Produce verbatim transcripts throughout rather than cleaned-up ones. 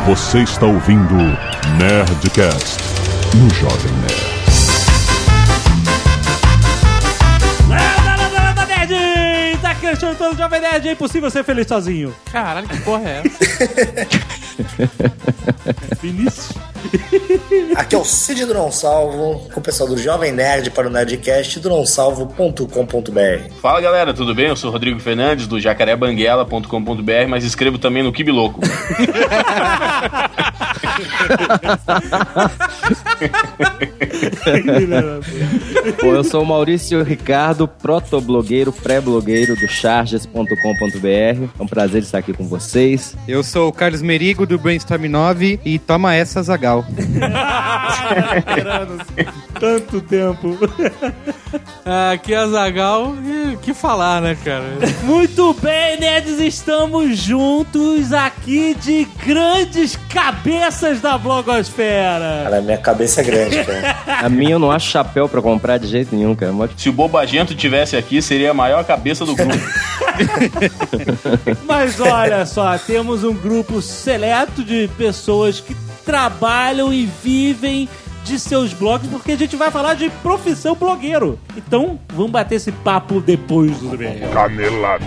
Você está ouvindo Nerdcast no Jovem Nerd. Landa, landa, nerd! Tá questionando todo Jovem Nerd, é impossível ser feliz sozinho. Caralho, que porra é essa? Vinícius. Aqui é o Cid do Não Salvo, com o pessoal do Jovem Nerd para o Nerdcast do não salvo ponto com ponto b r. Fala galera, tudo bem? Eu sou o Rodrigo Fernandes do jacaré banguela ponto com ponto b r, mas escrevo também no Kibiloco. Pô, eu sou o Maurício Ricardo, protoblogueiro, pré-blogueiro do charges ponto com ponto b r. É um prazer estar aqui com vocês. Eu sou o Carlos Merigo do Brainstorm nove e toma essa, Zagal. Tanto tempo. Aqui é a Zagal e o que falar, né, cara? Muito bem, nerds, estamos juntos aqui de grandes cabeças da blogosfera. Cara, minha cabeça é grande, cara. A minha eu não acho chapéu pra comprar de jeito nenhum, cara. Se o Bobagento tivesse aqui, seria a maior cabeça do grupo. Mas olha só, temos um grupo seleto de pessoas que trabalham e vivem de seus blogs, porque a gente vai falar de profissão blogueiro. Então, vamos bater esse papo depois do bem. Canelada.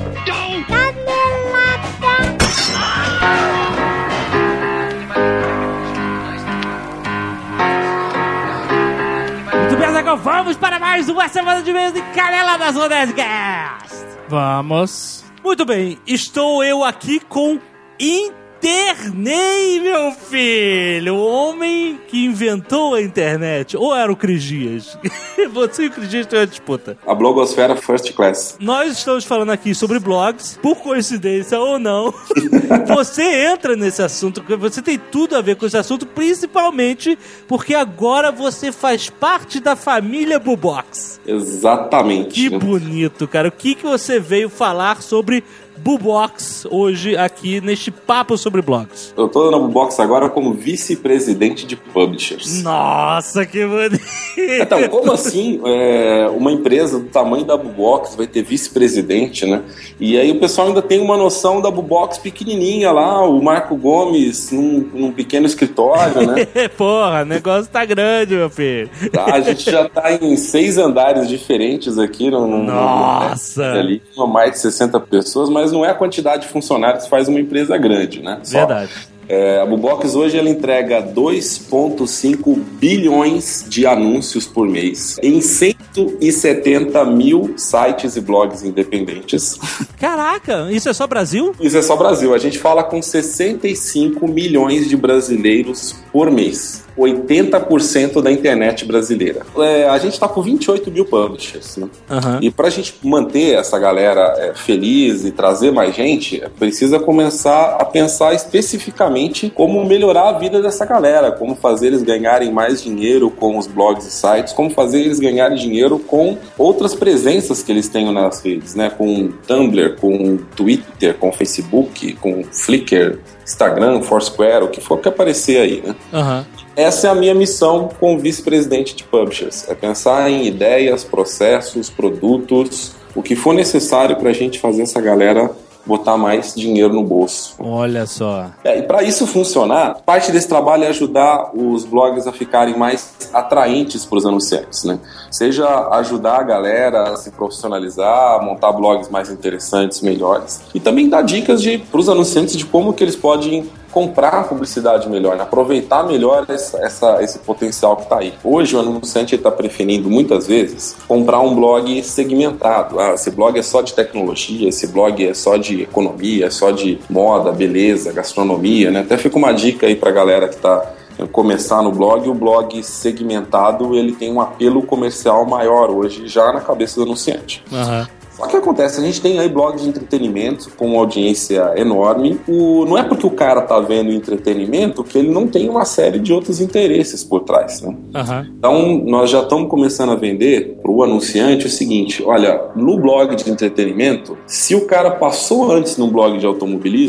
Muito bem, Zagal, vamos para mais uma semana de mês de Caneladas no Nerdcast. Vamos. Muito bem, estou eu aqui com Internei, meu filho, o homem que inventou a internet. Ou era o Cris Dias? Você e o Cris Dias têm uma disputa. A blogosfera first class. Nós estamos falando aqui sobre blogs, por coincidência ou não. Você entra nesse assunto, você tem tudo a ver com esse assunto, principalmente porque agora você faz parte da família Bubox. Exatamente. Que bonito, cara. O que, que você veio falar sobre Bubox hoje aqui neste papo sobre blogs? Eu tô na Bubox agora como vice-presidente de publishers. Nossa, que bonito! Então, como assim é, uma empresa do tamanho da Bubox vai ter vice-presidente, né? E aí o pessoal ainda tem uma noção da Bubox pequenininha lá, o Marco Gomes num, num pequeno escritório, né? Porra, o negócio tá grande, meu filho. Tá, a gente já tá em seis andares diferentes aqui. No, no, Nossa! No, ali, mais de sessenta pessoas, mas não é a quantidade de funcionários que faz uma empresa grande, né? Só, verdade. É, a Bubox hoje ela entrega dois vírgula cinco bilhões de anúncios por mês em cento e setenta mil sites e blogs independentes. Caraca, isso é só Brasil? Isso é só Brasil. A gente fala com sessenta e cinco milhões de brasileiros por mês. oitenta por cento da internet brasileira. É, a gente está com vinte e oito mil publishers, né? Uhum. E para a gente manter essa galera é, feliz e trazer mais gente, precisa começar a pensar especificamente como melhorar a vida dessa galera, como fazer eles ganharem mais dinheiro com os blogs e sites, como fazer eles ganharem dinheiro com outras presenças que eles tenham nas redes, né? Com Tumblr, com Twitter, com Facebook, com Flickr, Instagram, Foursquare, o que for que aparecer aí, né? Uhum. Essa é a minha missão como vice-presidente de publishers, é pensar em ideias, processos, produtos, o que for necessário para a gente fazer essa galera botar mais dinheiro no bolso. Olha só. É, e para isso funcionar, parte desse trabalho é ajudar os blogs a ficarem mais atraentes para os anunciantes, né? Seja ajudar a galera a se profissionalizar, a montar blogs mais interessantes, melhores, e também dar dicas para os anunciantes de como que eles podem comprar publicidade melhor, né? Aproveitar melhor essa, essa, esse potencial que está aí. Hoje o anunciante está preferindo muitas vezes comprar um blog segmentado. Ah, esse blog é só de tecnologia, esse blog é só de economia, é só de moda, beleza, gastronomia, né? Até fica uma dica aí para a galera que está começar no blog. O blog segmentado ele tem um apelo comercial maior hoje já na cabeça do anunciante. Uhum. Só que acontece, a gente tem aí blogs de entretenimento com uma audiência enorme. O, não é porque o cara tá vendo entretenimento que ele não tem uma série de outros interesses por trás, né? Uhum. Então, nós já estamos começando a vender para o anunciante o seguinte: olha, no blog de entretenimento, se o cara passou antes num blog de automobilismo,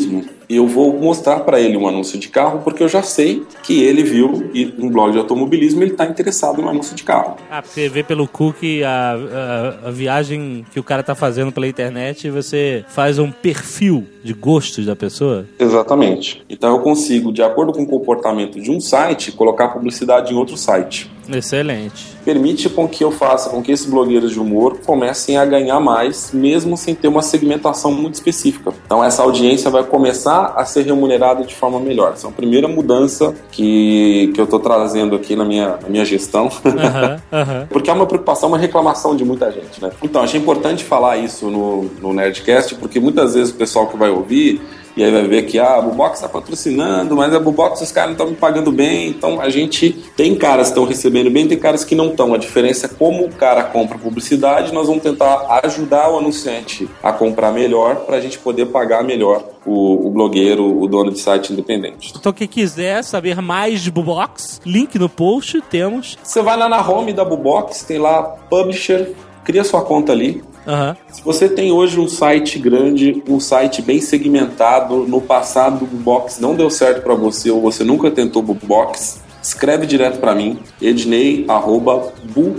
eu vou mostrar para ele um anúncio de carro, porque eu já sei que ele viu um blog de automobilismo e ele está interessado em um anúncio de carro. Ah, você vê pelo cookie a, a, a viagem que o cara tá fazendo pela internet e você faz um perfil de gostos da pessoa? Exatamente. Então eu consigo, de acordo com o comportamento de um site, colocar publicidade em outro site. Excelente. Permite com que eu faça com que esses blogueiros de humor comecem a ganhar mais, mesmo sem ter uma segmentação muito específica. Então essa audiência vai começar a ser remunerada de forma melhor. Essa é a primeira mudança que, que eu estou trazendo aqui na minha, na minha gestão. Uhum, uhum. Porque é uma preocupação, uma reclamação de muita gente, né? Então, achei importante falar isso no, no Nerdcast, porque muitas vezes o pessoal que vai ouvir e aí vai ver que ah, a Bubox está patrocinando, mas a Bubox os caras não estão me pagando bem. Então a gente tem caras que estão recebendo bem, tem caras que não estão. A diferença é como o cara compra publicidade. Nós vamos tentar ajudar o anunciante a comprar melhor para a gente poder pagar melhor o, o blogueiro, o dono de site independente. Então quem quiser saber mais de Bubox, link no post, temos. Você vai lá na home da Bubox, tem lá Publisher, cria sua conta ali. Uhum. Se você tem hoje um site grande, um site bem segmentado, no passado o Bubox não deu certo para você ou você nunca tentou Bubox, escreve direto para mim, ednei arroba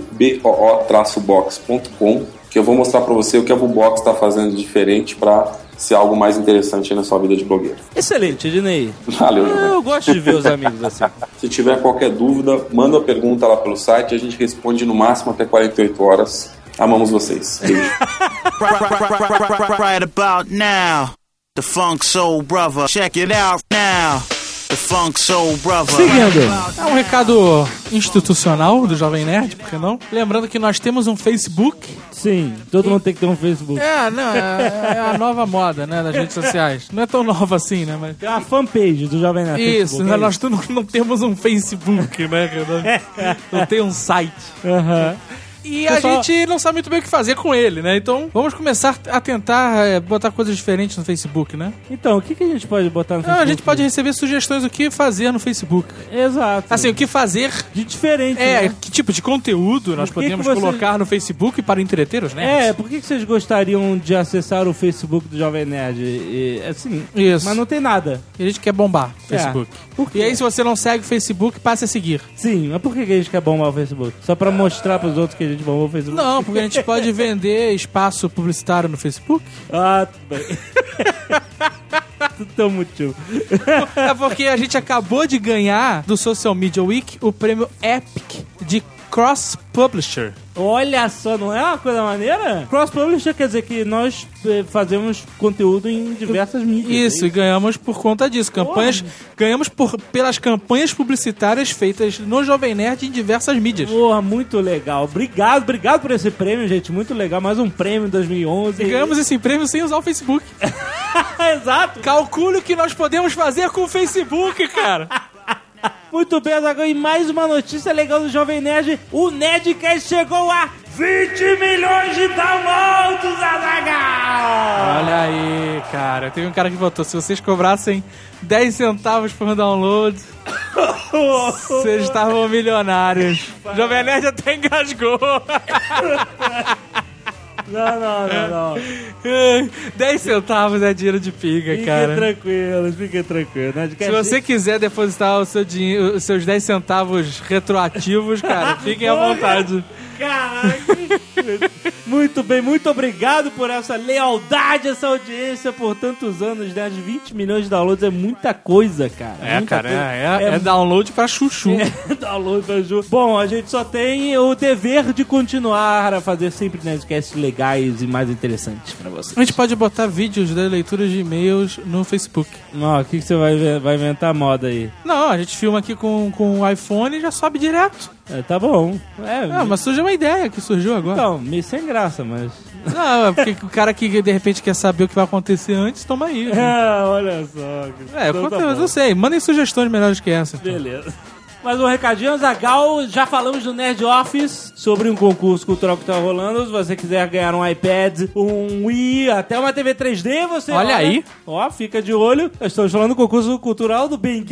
boo box ponto com, que eu vou mostrar para você o que a Bubox está fazendo de diferente para ser algo mais interessante na sua vida de blogueiro. Excelente, Ednei. Valeu, ah, Eu gosto de ver os amigos assim. Se tiver qualquer dúvida, manda a pergunta lá pelo site, a gente responde no máximo até quarenta e oito horas. Amamos vocês. Beijo. Right about now, the Funk Soul Brother. Check it out now. The Funk Soul Brother. Seguindo, é um recado institucional do Jovem Nerd, por que não? Lembrando que nós temos um Facebook. Sim, todo e... mundo tem que ter um Facebook. É, não, é, é a nova moda, né, das redes sociais. Não é tão nova assim, né? Mas... Tem uma fanpage do Jovem Nerd. Isso, Facebook, né, é nós isso. Não, não temos um Facebook, né? Não, não tem um site. Aham. Uhum. E a Pessoal... gente não sabe muito bem o que fazer com ele, né? Então, vamos começar a tentar é, botar coisas diferentes no Facebook, né? Então, o que, que a gente pode botar no não, Facebook? A gente pode receber sugestões do que fazer no Facebook. Exato. Assim, o que fazer... De diferente, É, né? Que tipo de conteúdo nós podemos que você... colocar no Facebook para entreter os nerds? É, por que, que vocês gostariam de acessar o Facebook do Jovem Nerd? E, assim, Isso. Mas não tem nada. E a gente quer bombar o Facebook. É. Por quê? E aí, se você não segue o Facebook, passe a seguir. Sim, mas por que, que a gente quer bombar o Facebook? Só pra mostrar pros outros que a gente bombou o Facebook? Não, porque a gente pode vender espaço publicitário no Facebook. Ah, tudo bem. Tudo tão motivo. É porque a gente acabou de ganhar do Social Media Week o prêmio Epic de Cross Publisher. Olha só, não é uma coisa maneira? Cross Publisher quer dizer que nós eh, fazemos conteúdo em diversas mídias. Isso, é? E ganhamos por conta disso. Campanhas, ganhamos por, pelas campanhas publicitárias feitas no Jovem Nerd em diversas mídias. Porra, muito legal. Obrigado, obrigado por esse prêmio, gente. Muito legal. Mais um prêmio em dois mil e onze. E ganhamos esse prêmio sem usar o Facebook. Exato. Calcule o que nós podemos fazer com o Facebook, cara. Muito bem, Azaghal, e mais uma notícia legal do Jovem Nerd. O Nerdcast chegou a vinte milhões de downloads, Azaghal! Olha aí, cara. Teve um cara que botou, se vocês cobrassem dez centavos por download, vocês estavam milionários. O Jovem Nerd até engasgou. Não, não, não, não. dez centavos é dinheiro de pinga, fique cara. Fique tranquilo, fique tranquilo. Se você quiser depositar o seu dinheiro, os seus dez centavos retroativos, cara, fiquem à vontade. Caraca. Muito bem, muito obrigado por essa lealdade, essa audiência por tantos anos, né? De vinte milhões de downloads é muita coisa, cara. É, muita cara, coisa. É, é, é download pra chuchu. É, download pra chuchu. Bom, a gente só tem o dever de continuar a fazer sempre Nerdcasts legais e mais interessantes pra vocês. A gente pode botar vídeos da leitura de e-mails no Facebook. Não, o que, que você vai, vai inventar moda aí? Não, a gente filma aqui com, com o iPhone e já sobe direto. É, tá bom. É, não, mas surgiu uma ideia que surgiu agora. Então, meio sem graça, mas... Não, é porque o cara que de repente quer saber o que vai acontecer antes, toma aí. Né? É, olha só. É, então, eu, tá eu não sei. Mandem sugestões melhores que essa. Então. Beleza. Mais um recadinho, Azaghal, já falamos do Nerd Office, sobre um concurso cultural que tá rolando. Se você quiser ganhar um iPad, um Wii, até uma T V três D, você... Olha, olha aí. Ó, fica de olho. Estamos falando do concurso cultural do Benguê.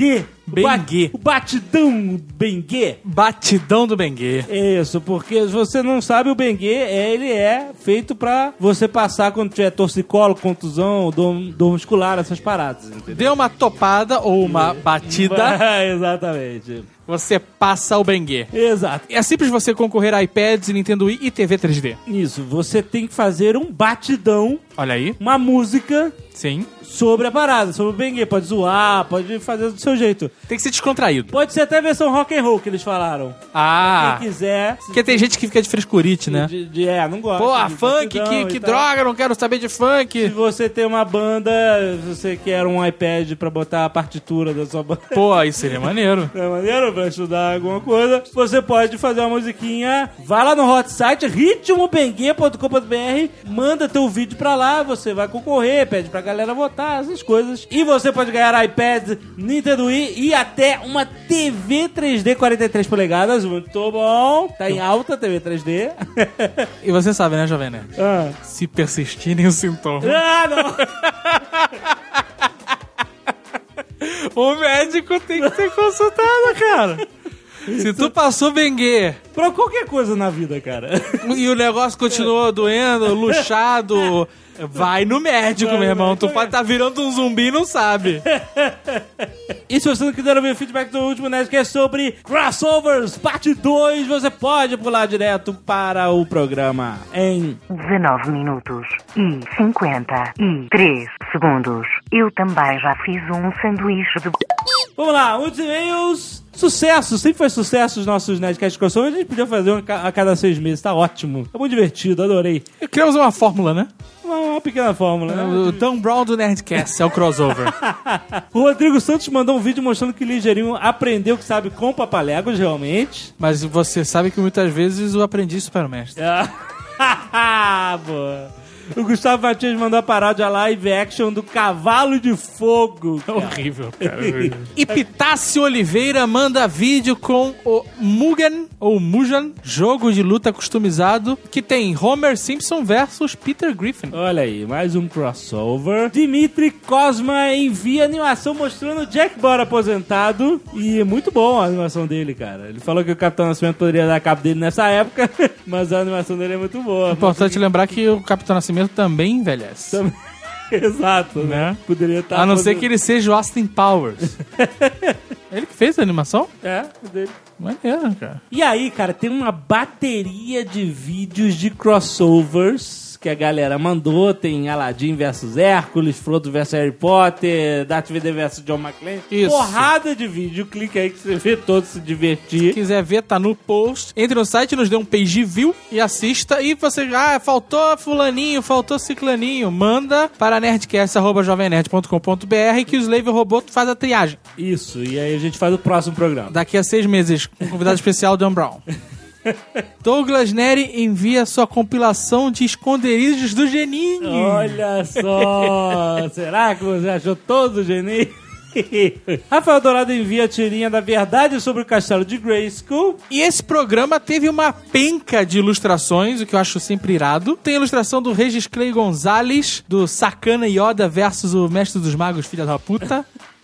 Bengue. O batidão Bengue. Batidão do Bengue. Isso, porque se você não sabe, o Bengue, é, ele é feito pra você passar quando tiver torcicolo, contusão, dor, dor muscular, essas paradas, entendeu? Deu uma topada ou uma batida, Exatamente. você passa o Bengue. Exato. É simples você concorrer a iPads, Nintendo Wii e T V três D. Isso, você tem que fazer um batidão, Olha aí. uma música Sim. sobre a parada, sobre o Bengue. Pode zoar, pode fazer do seu jeito. Tem que ser descontraído. Pode ser até a versão rock and roll que eles falaram. Ah. Quem quiser. Porque tem gente que fica de frescurite, né? De, de, é, não gosta. Pô, a de funk, batidão que, e que tal. droga, não quero saber de Se funk. você tem uma banda, se você quer um iPad pra botar a partitura da sua banda, Pô, aí seria maneiro. é maneiro pra estudar alguma coisa, você pode fazer uma musiquinha, vai lá no hot site ritmo bengue ponto com ponto b r, manda teu vídeo pra lá, você vai concorrer, pede pra galera votar, essas coisas. E você pode ganhar iPad, Nintendo Wii e até uma T V três D quarenta e três polegadas, muito bom. Tá em alta T V três D. E você sabe, né, Jovem Nerd? ah. Se persistirem os sintomas, ah, não! o médico tem que ser consultado, cara. Se tu passou Bengue Pra qualquer coisa na vida, cara. e o negócio continuou doendo, luxado, vai no médico, Vai meu no irmão. médico. Tu pode estar virando um zumbi e não sabe. E se você não quiser ouvir o feedback do último Nerdcast sobre Crossovers Parte dois, você pode pular direto para o programa em... dezenove minutos e cinquenta e três segundos. Eu também já fiz um sanduíche de... Vamos lá, muitos e-mails. Sucesso, sempre foi sucesso os nossos Nerdcast Crossover. A gente podia fazer um a cada seis meses, tá ótimo. É muito divertido, adorei. E criamos uma fórmula, né? Uma, uma pequena fórmula, né? O Dan Brown do Nerdcast é o crossover. O Rodrigo Santos mandou um vídeo mostrando que Ligeirinho aprendeu que sabe com papaléguas, realmente. Mas você sabe que muitas vezes o aprendiz supera o mestre. Ah, boa. O Gustavo Matias mandou a paródia live action do Cavalo de Fogo. É horrível, cara. E Pitácio Oliveira manda vídeo com o Mugen, ou Mugen, jogo de luta customizado, que tem Homer Simpson versus Peter Griffin. Olha aí, mais um crossover. Dimitri Cosma envia animação mostrando Jack Bauer aposentado. E é muito bom a animação dele, cara. Ele falou que o Capitão Nascimento poderia dar cabo dele nessa época, mas a animação dele é muito boa. É importante lembrar que o Capitão Nascimento também envelhece. Também. Exato, né? Poderia estar... A não ser que ele seja o Austin Powers. Ele que fez a animação? É, dele. Maneiro, cara. E aí, cara, tem uma bateria de vídeos de crossovers que a galera mandou. Tem Aladdin versus Hércules, Frodo versus Harry Potter, Darth Vader versus John McClane. Isso. Porrada de vídeo. Clica aí que você vê todos se divertir. Se quiser ver, tá no post. Entre no site, nos dê um page view e assista. E você, ah, faltou fulaninho, faltou ciclaninho. Manda para nerdcast arroba jovem nerd ponto com ponto b r que o Slave Robô faz a triagem. Isso, e aí a gente faz o próximo programa. Daqui a seis meses, com um convidado especial, Dan Brown. Douglas Neri envia sua compilação de esconderijos do Geninho. Olha só! Será que você achou todo o Geninho? Rafael Dourado envia a tirinha da verdade sobre o castelo de Grayskull. E esse programa teve uma penca de ilustrações, o que eu acho sempre irado. Tem a ilustração do Regis Clay Gonzalez, do Sacana Yoda versus o Mestre dos Magos, filha da puta.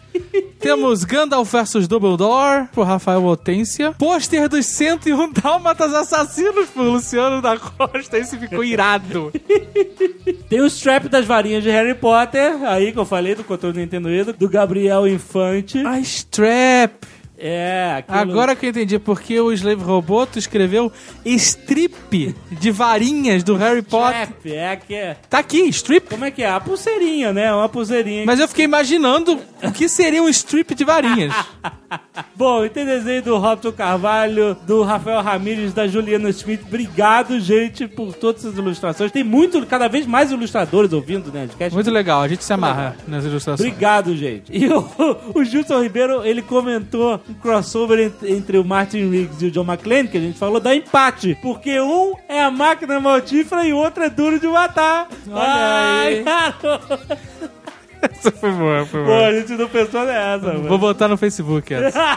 Temos Gandalf versus Dumbledore, por Rafael Hortência. Pôster dos cento e um Dálmatas Assassinos, por Luciano da Costa. Esse ficou irado. Tem o strap das varinhas de Harry Potter, aí que eu falei, do controle do Nintendo Wii, do Gabriel Infante. A strap. É, aquilo... Agora que eu entendi porque o Slave Roboto escreveu strip de varinhas do Harry Potter. Strap, é que é... Tá aqui, strip. Como é que é? A pulseirinha, né? Uma pulseirinha. Mas eu fiquei imaginando o que seria um strip de varinhas. Bom, e tem desenho do Robson Carvalho, do Rafael Ramírez, da Juliana Schmidt. Obrigado, gente, por todas essas ilustrações. Tem muito, cada vez mais ilustradores ouvindo, né? Muito legal, a gente se amarra nas ilustrações. Obrigado, gente. E o, o Gilson Ribeiro, ele comentou um crossover entre, entre o Martin Riggs e o John McClane, que a gente falou, dá empate. Porque um é a máquina mortífera e o outro é duro de matar. Olha Ai, aí. garoto. Essa foi boa, foi Pô, boa. a gente não pensou nessa, mano. Vou botar no Facebook essa.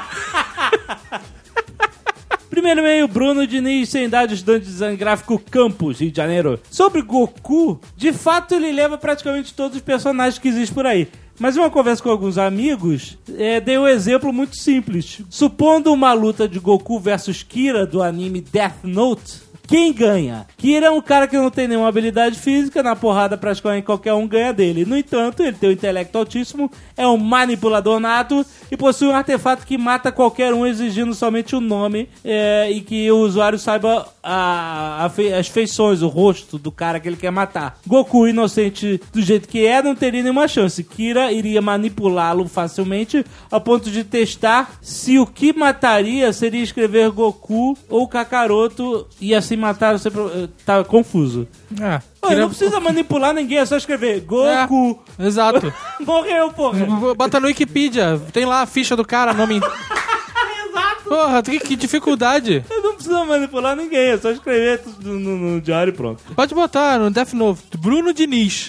Primeiro e-mail, Bruno Diniz, sem idade, estudante de design gráfico, Campos, Rio de Janeiro. Sobre Goku, de fato ele leva praticamente todos os personagens que existem por aí. Mas em uma conversa com alguns amigos, é, dei um exemplo muito simples. Supondo uma luta de Goku versus Kira do anime Death Note, quem ganha? Kira é um cara que não tem nenhuma habilidade física, na porrada praticamente qualquer um ganha dele. No entanto, ele tem um intelecto altíssimo, é um manipulador nato e possui um artefato que mata qualquer um exigindo somente o nome é, e que o usuário saiba a, a fe, as feições, o rosto do cara que ele quer matar. Goku, inocente do jeito que é, não teria nenhuma chance. Kira iria manipulá-lo facilmente ao ponto de testar se o que mataria seria escrever Goku ou Kakaroto e assim matar, você tá confuso. É. Pô, não precisa manipular ninguém, é só escrever Goku. É, exato. Morreu, porra. Bota no Wikipedia, tem lá a ficha do cara, nome... Exato. Porra, que, que dificuldade. Eu não precisa manipular ninguém, é só escrever no, no, no diário e pronto. Pode botar no Death Note, Bruno Diniz.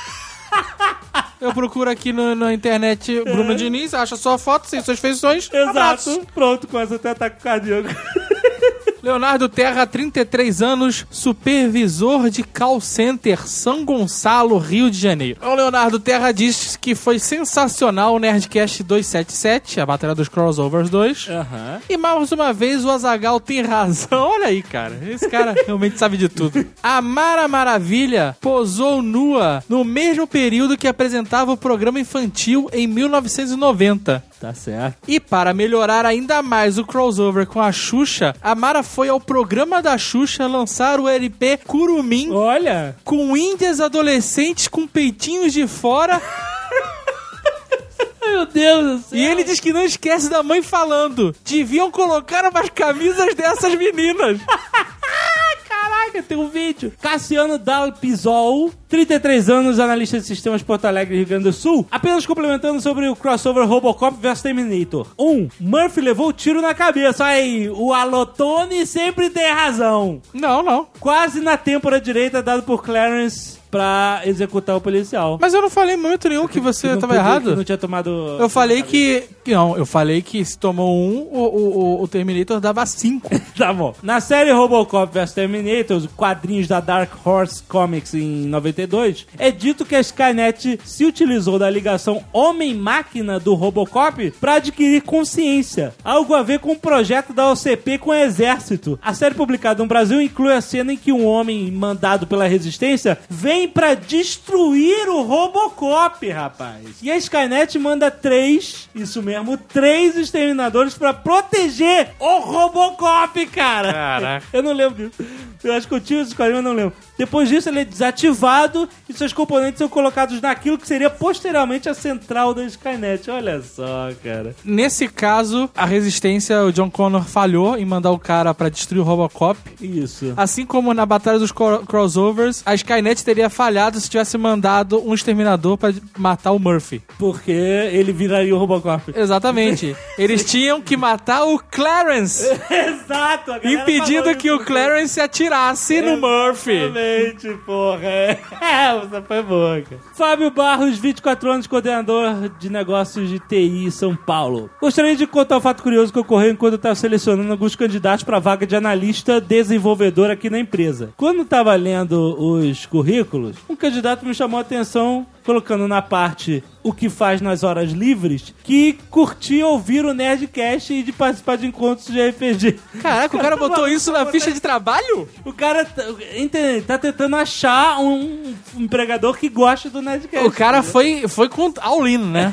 Eu procuro aqui no, na internet Bruno é. Diniz, acha sua foto, sem suas feições. Exato. Abraço. Pronto, começa até ataque cardíaco. Leonardo Terra, trinta e três anos, supervisor de call center, São Gonçalo, Rio de Janeiro. O Leonardo Terra diz que foi sensacional o Nerdcast duzentos e setenta e sete, a batalha dos Crossovers dois. Uhum. E mais uma vez o Azaghal tem razão. Olha aí, cara. Esse cara realmente sabe de tudo. A Mara Maravilha posou nua no mesmo período que apresentava o programa infantil em mil novecentos e noventa. Tá certo. E para melhorar ainda mais o crossover com a Xuxa, a Mara foi ao programa da Xuxa lançar o L P Curumim. Olha! Com índias adolescentes com peitinhos de fora. Meu Deus do céu. E ele diz que não esquece da mãe falando: deviam colocar umas camisas dessas meninas. Caraca, tem um vídeo. Cassiano Dalpizol, trinta e três anos, analista de sistemas Porto Alegre, Rio Grande do Sul. Apenas complementando sobre o crossover Robocop versus Terminator. Um, Murphy levou tiro na cabeça. Aí, o Alotone sempre tem razão. Não, não. Quase na têmpora direita, dado por Clarence pra executar o policial. Mas eu não falei em momento nenhum que você tava errado. Que não tinha tomado... Eu falei que... Não, eu falei que se tomou um, o, o, o Terminator dava cinco. Tá bom. Na série Robocop versus Terminator, os quadrinhos da Dark Horse Comics em noventa e dois, é dito que a Skynet se utilizou da ligação homem-máquina do Robocop pra adquirir consciência. Algo a ver com o projeto da O C P com o exército. A série publicada no Brasil inclui a cena em que um homem mandado pela resistência vem pra destruir o Robocop, rapaz. E a Skynet manda três, isso mesmo, três exterminadores pra proteger o Robocop, cara. Caraca. Eu não lembro disso. Eu acho que eu tinha esses quadrinhos, mas não lembro. Depois disso, ele é desativado e seus componentes são colocados naquilo que seria posteriormente a central da Skynet. Olha só, cara. Nesse caso, a resistência, o John Connor falhou em mandar o cara pra destruir o Robocop. Isso. Assim como na Batalha dos Crossovers, a Skynet teria falhado se tivesse mandado um exterminador pra matar o Murphy. Porque ele viraria o Robocop. Exatamente. Eles tinham que matar o Clarence. Exato. Impedindo que o Clarence atirasse é, no Murphy. Exatamente, porra. É, essa foi boa, cara. Fábio Barros, vinte e quatro anos, coordenador de negócios de T I São Paulo. Gostaria de contar um fato curioso que ocorreu enquanto eu estava selecionando alguns candidatos para a vaga de analista desenvolvedor aqui na empresa. Quando eu estava lendo os currículos, um candidato me chamou a atenção colocando na parte o que faz nas horas livres, que curtia ouvir o Nerdcast e de participar de encontros de R P G. Caraca, o cara botou isso na ficha de trabalho? O cara tá, tá tentando achar um empregador que goste do Nerdcast. O cara foi, foi com all-in, né?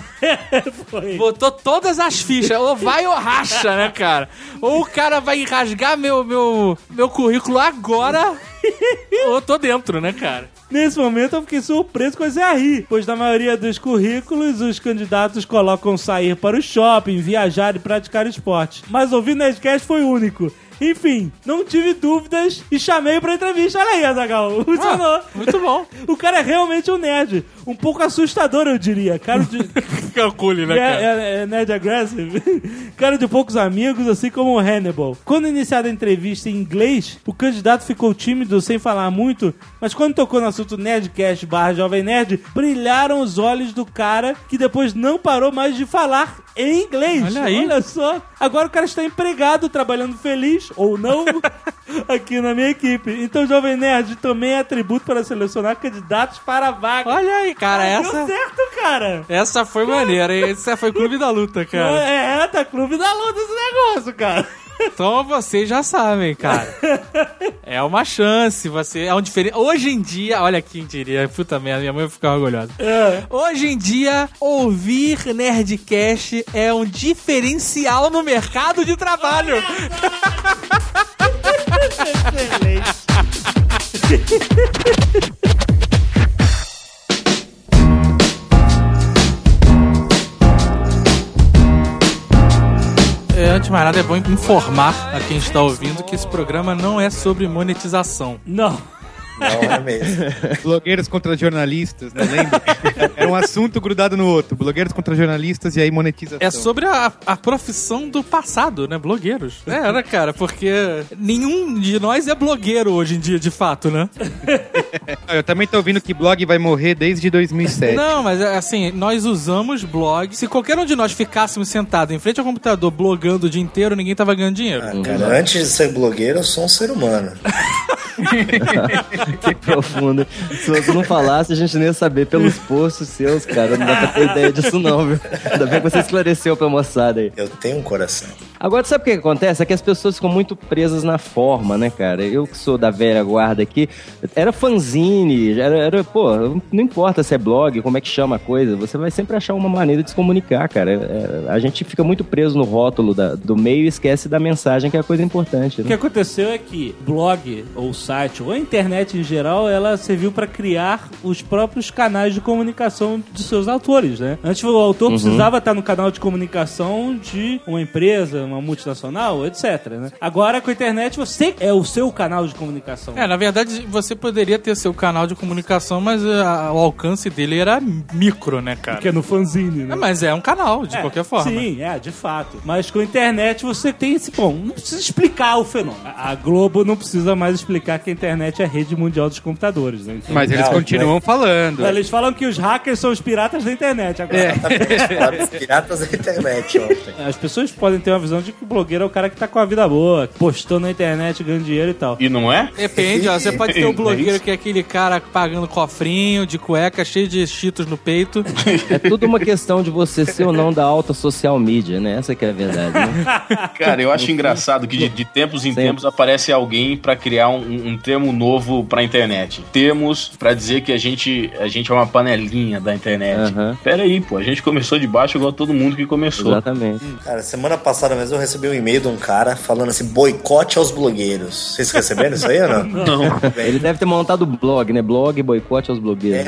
Foi. Botou todas as fichas. Ou vai ou racha, né, cara? Ou o cara vai rasgar meu, meu, meu currículo agora... ou tô dentro, né, cara? Nesse momento eu fiquei surpreso, comecei a rir, pois na maioria dos currículos os candidatos colocam sair para o shopping, viajar e praticar esporte. Mas ouvir o Nerdcast foi único. Enfim, não tive dúvidas e chamei pra entrevista. Olha aí, Azaghal, funcionou. Ah, muito bom. O cara é realmente um nerd. Um pouco assustador, eu diria. Cara de... Calcule, né, cara? É, é, é nerd aggressive. Cara de poucos amigos, assim como o Hannibal. Quando iniciada a entrevista em inglês, o candidato ficou tímido, sem falar muito, mas quando tocou no assunto Nerdcast barra Jovem Nerd, brilharam os olhos do cara, que depois não parou mais de falar em inglês. Olha aí. Olha só. Agora o cara está empregado, trabalhando feliz, ou não, aqui na minha equipe. Então o Jovem Nerd também é atributo para selecionar candidatos para a vaga. Olha aí, cara, ah, essa... Deu certo, cara. Essa foi maneira, hein? Essa foi Clube da Luta, cara. É, tá Clube da Luta esse negócio, cara. Então vocês já sabem, cara. É uma chance, você é um diferente. Hoje em dia, olha quem diria, puta merda, minha mãe vai ficar orgulhosa. É. Hoje em dia, ouvir Nerdcast é um diferencial no mercado de trabalho. Excelente. É, antes de mais nada, é bom informar a quem está ouvindo que esse programa não é sobre monetização. Não. Não é mesmo. Blogueiros contra jornalistas, né? Lembra? Era um assunto grudado no outro. Blogueiros contra jornalistas e aí monetização. É sobre a, a profissão do passado, né? Blogueiros. É, né, cara? Porque nenhum de nós é blogueiro hoje em dia, de fato, né? Eu também tô ouvindo que blog vai morrer desde dois mil e sete. Não, mas assim, nós usamos blog. Se qualquer um de nós ficássemos sentado em frente ao computador blogando o dia inteiro, ninguém tava ganhando dinheiro. Ah, cara, uhum. Antes de ser blogueiro, eu sou um ser humano. Que profundo. Se você não falasse, a gente nem ia saber pelos posts seus, cara. Não dá pra ter ideia disso não, viu? Ainda bem que você esclareceu pra moçada aí. Eu tenho um coração. Agora, sabe o que acontece? É que as pessoas ficam muito presas na forma, né, cara? Eu que sou da velha guarda aqui, era fanzine, era, era, pô, não importa se é blog, como é que chama a coisa, você vai sempre achar uma maneira de se comunicar, cara. É, a gente fica muito preso no rótulo da, do meio e esquece da mensagem, que é a coisa importante, né? O que aconteceu é que blog, ou site, ou a internet em geral, ela serviu para criar os próprios canais de comunicação de seus autores, né? Antes o autor uhum. precisava estar no canal de comunicação de uma empresa, uma multinacional, etcétera, né? Agora, com a internet, você é o seu canal de comunicação. É, na verdade, você poderia ter seu canal de comunicação, mas a, o alcance dele era micro, né, cara? Porque é no fanzine, né? É, mas é um canal, de é, qualquer forma. Sim, é, de fato. Mas com a internet, você tem esse... Bom, não precisa explicar o fenômeno. A Globo não precisa mais explicar que a internet é a rede mundial dos computadores, né? Então, mas eles continuam falando. Eles falam que os hackers são os piratas da internet agora. É. Os piratas da internet ontem. As pessoas podem ter uma visão de que o blogueiro é o cara que tá com a vida boa, postando na internet, ganhando dinheiro e tal. E não é? Depende, ó. Você pode ter o blogueiro que é aquele cara pagando cofrinho, de cueca, cheio de cheetos no peito. É tudo uma questão de você ser ou não da alta social media, né? Essa que é a verdade, né? Cara, eu acho engraçado que de, de tempos em Sempre. tempos aparece alguém pra criar um, um termo novo pra internet. Termos pra dizer que a gente, a gente é uma panelinha da internet. Uhum. Pera aí, pô. A gente começou de baixo igual todo mundo que começou. Exatamente. Cara, semana passada mesmo eu recebi um e-mail de um cara falando assim, boicote aos blogueiros. Vocês receberam isso aí ou não? Não. Ele deve ter montado o blog, né? Blog, boicote aos blogueiros.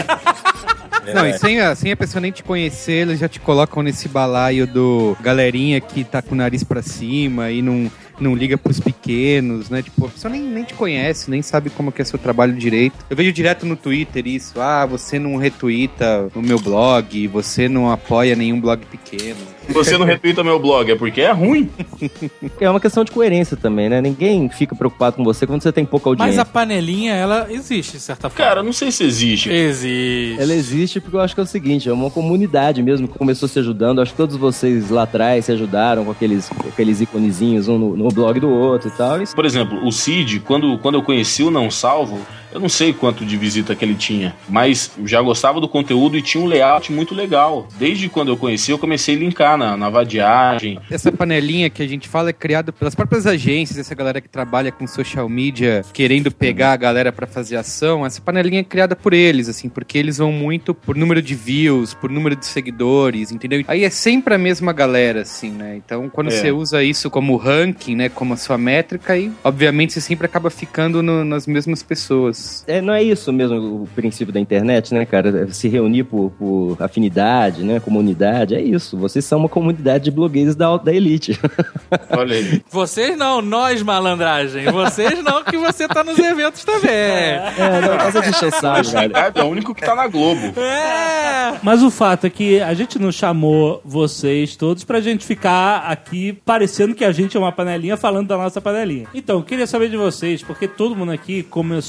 É, não, e sem a, sem a pessoa nem te conhecer, eles já te colocam nesse balaio do galerinha que tá com o nariz pra cima e não, não liga pros pequenos, né? Tipo, a pessoa nem, nem te conhece, nem sabe como que é seu trabalho direito. Eu vejo direto no Twitter isso, ah, você não retuita o meu blog, você não apoia nenhum blog pequeno. Você não retuita meu blog, é porque é ruim. É uma questão de coerência também, né? Ninguém fica preocupado com você quando você tem pouca audiência. Mas a panelinha, ela existe, de certa forma. Cara, não sei se existe. Existe. Ela existe porque eu acho que é o seguinte, é uma comunidade mesmo que começou se ajudando. Acho que todos vocês lá atrás se ajudaram com aqueles, aqueles iconezinhos, um no, no blog do outro e tal. Por exemplo, o Cid, quando, quando eu conheci o Não Salvo, eu não sei quanto de visita que ele tinha, mas já gostava do conteúdo e tinha um layout muito legal. Desde quando eu conheci, eu comecei a linkar na, na vadiagem. Essa panelinha que a gente fala é criada pelas próprias agências, essa galera que trabalha com social media, querendo pegar a galera pra fazer ação. Essa panelinha é criada por eles, assim, porque eles vão muito por número de views, por número de seguidores, entendeu? Aí é sempre a mesma galera, assim, né? Então, quando é. você usa isso como ranking, né, como a sua métrica, aí, obviamente, você sempre acaba ficando no, nas mesmas pessoas. É, não é isso mesmo o princípio da internet, né, cara? Se reunir por, por afinidade, né, comunidade, é isso. Vocês são uma comunidade de blogueiros da, da elite. Olha aí. Vocês não, nós, malandragem. Vocês não, que você tá nos eventos também. É, não, essa de encher o saco, cara. É o único que tá na Globo. É. Mas o fato é que a gente não chamou vocês todos pra gente ficar aqui parecendo que a gente é uma panelinha falando da nossa panelinha. Então, eu queria saber de vocês, porque todo mundo aqui começou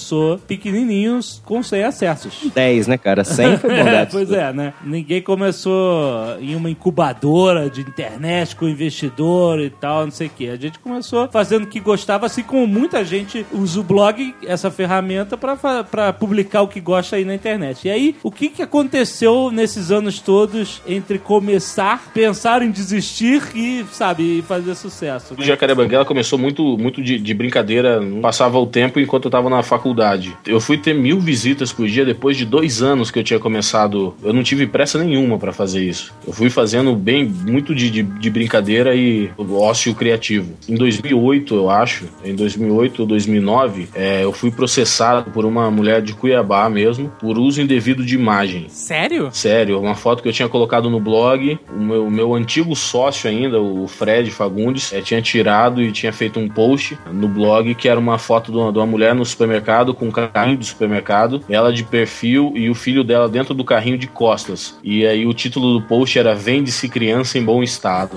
pequenininhos com cem acessos. dez, né, cara? cem foi bondade. Pois é, né? Ninguém começou em uma incubadora de internet com investidor e tal, não sei o quê. A gente começou fazendo o que gostava, assim como muita gente usa o blog, essa ferramenta, pra, pra publicar o que gosta aí na internet. E aí, o que, que aconteceu nesses anos todos entre começar, pensar em desistir e, sabe, fazer sucesso? O Jacaré Banguela começou muito, muito de, de brincadeira, passava o tempo enquanto eu tava na faculdade. Eu fui ter mil visitas por dia depois de dois anos que eu tinha começado. Eu não tive pressa nenhuma pra fazer isso. Eu fui fazendo bem, muito de, de, de brincadeira e ócio criativo. Em dois mil e oito, eu acho, em dois mil e oito ou dois mil e nove, é, eu fui processado por uma mulher de Cuiabá mesmo, por uso indevido de imagem. Sério? Sério, uma foto que eu tinha colocado no blog, o meu, meu antigo sócio ainda, o Fred Fagundes, é, tinha tirado e tinha feito um post no blog que era uma foto de uma, de uma mulher no supermercado com um carrinho do supermercado, ela de perfil e o filho dela dentro do carrinho de costas. E aí o título do post era Vende-se criança em bom estado.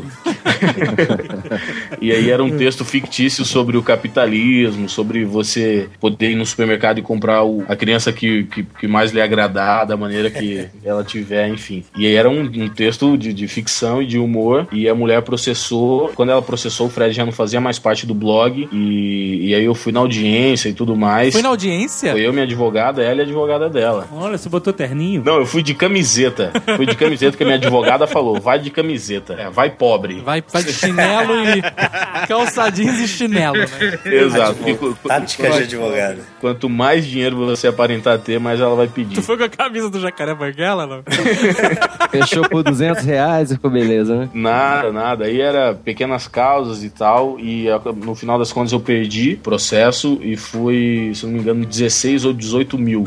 E aí era um texto fictício sobre o capitalismo, sobre você poder ir no supermercado e comprar o, a criança que, que, que mais lhe agradar, da maneira que ela tiver, enfim. E aí era um, um texto de, de ficção e de humor, e a mulher processou. Quando ela processou, o Fred já não fazia mais parte do blog, e, e aí eu fui na audiência e tudo mais. Foi na audiência? Foi eu, minha advogada, ela e a advogada dela. Olha, você botou terninho? Não, eu fui de camiseta. Fui de camiseta, porque a minha advogada falou, vai de camiseta. É, vai pobre. Vai, vai de chinelo e calça jeans e chinelo, né? Exato. Tática de advogado. Quanto mais dinheiro você aparentar ter, mais ela vai pedir. Tu foi com a camisa do Jacaré Banguela, não? Fechou por duzentos reais e ficou beleza, né? Nada, nada. Aí era pequenas causas e tal, e no final das contas eu perdi o processo e fui, se não me engano, dezesseis ou dezoito mil.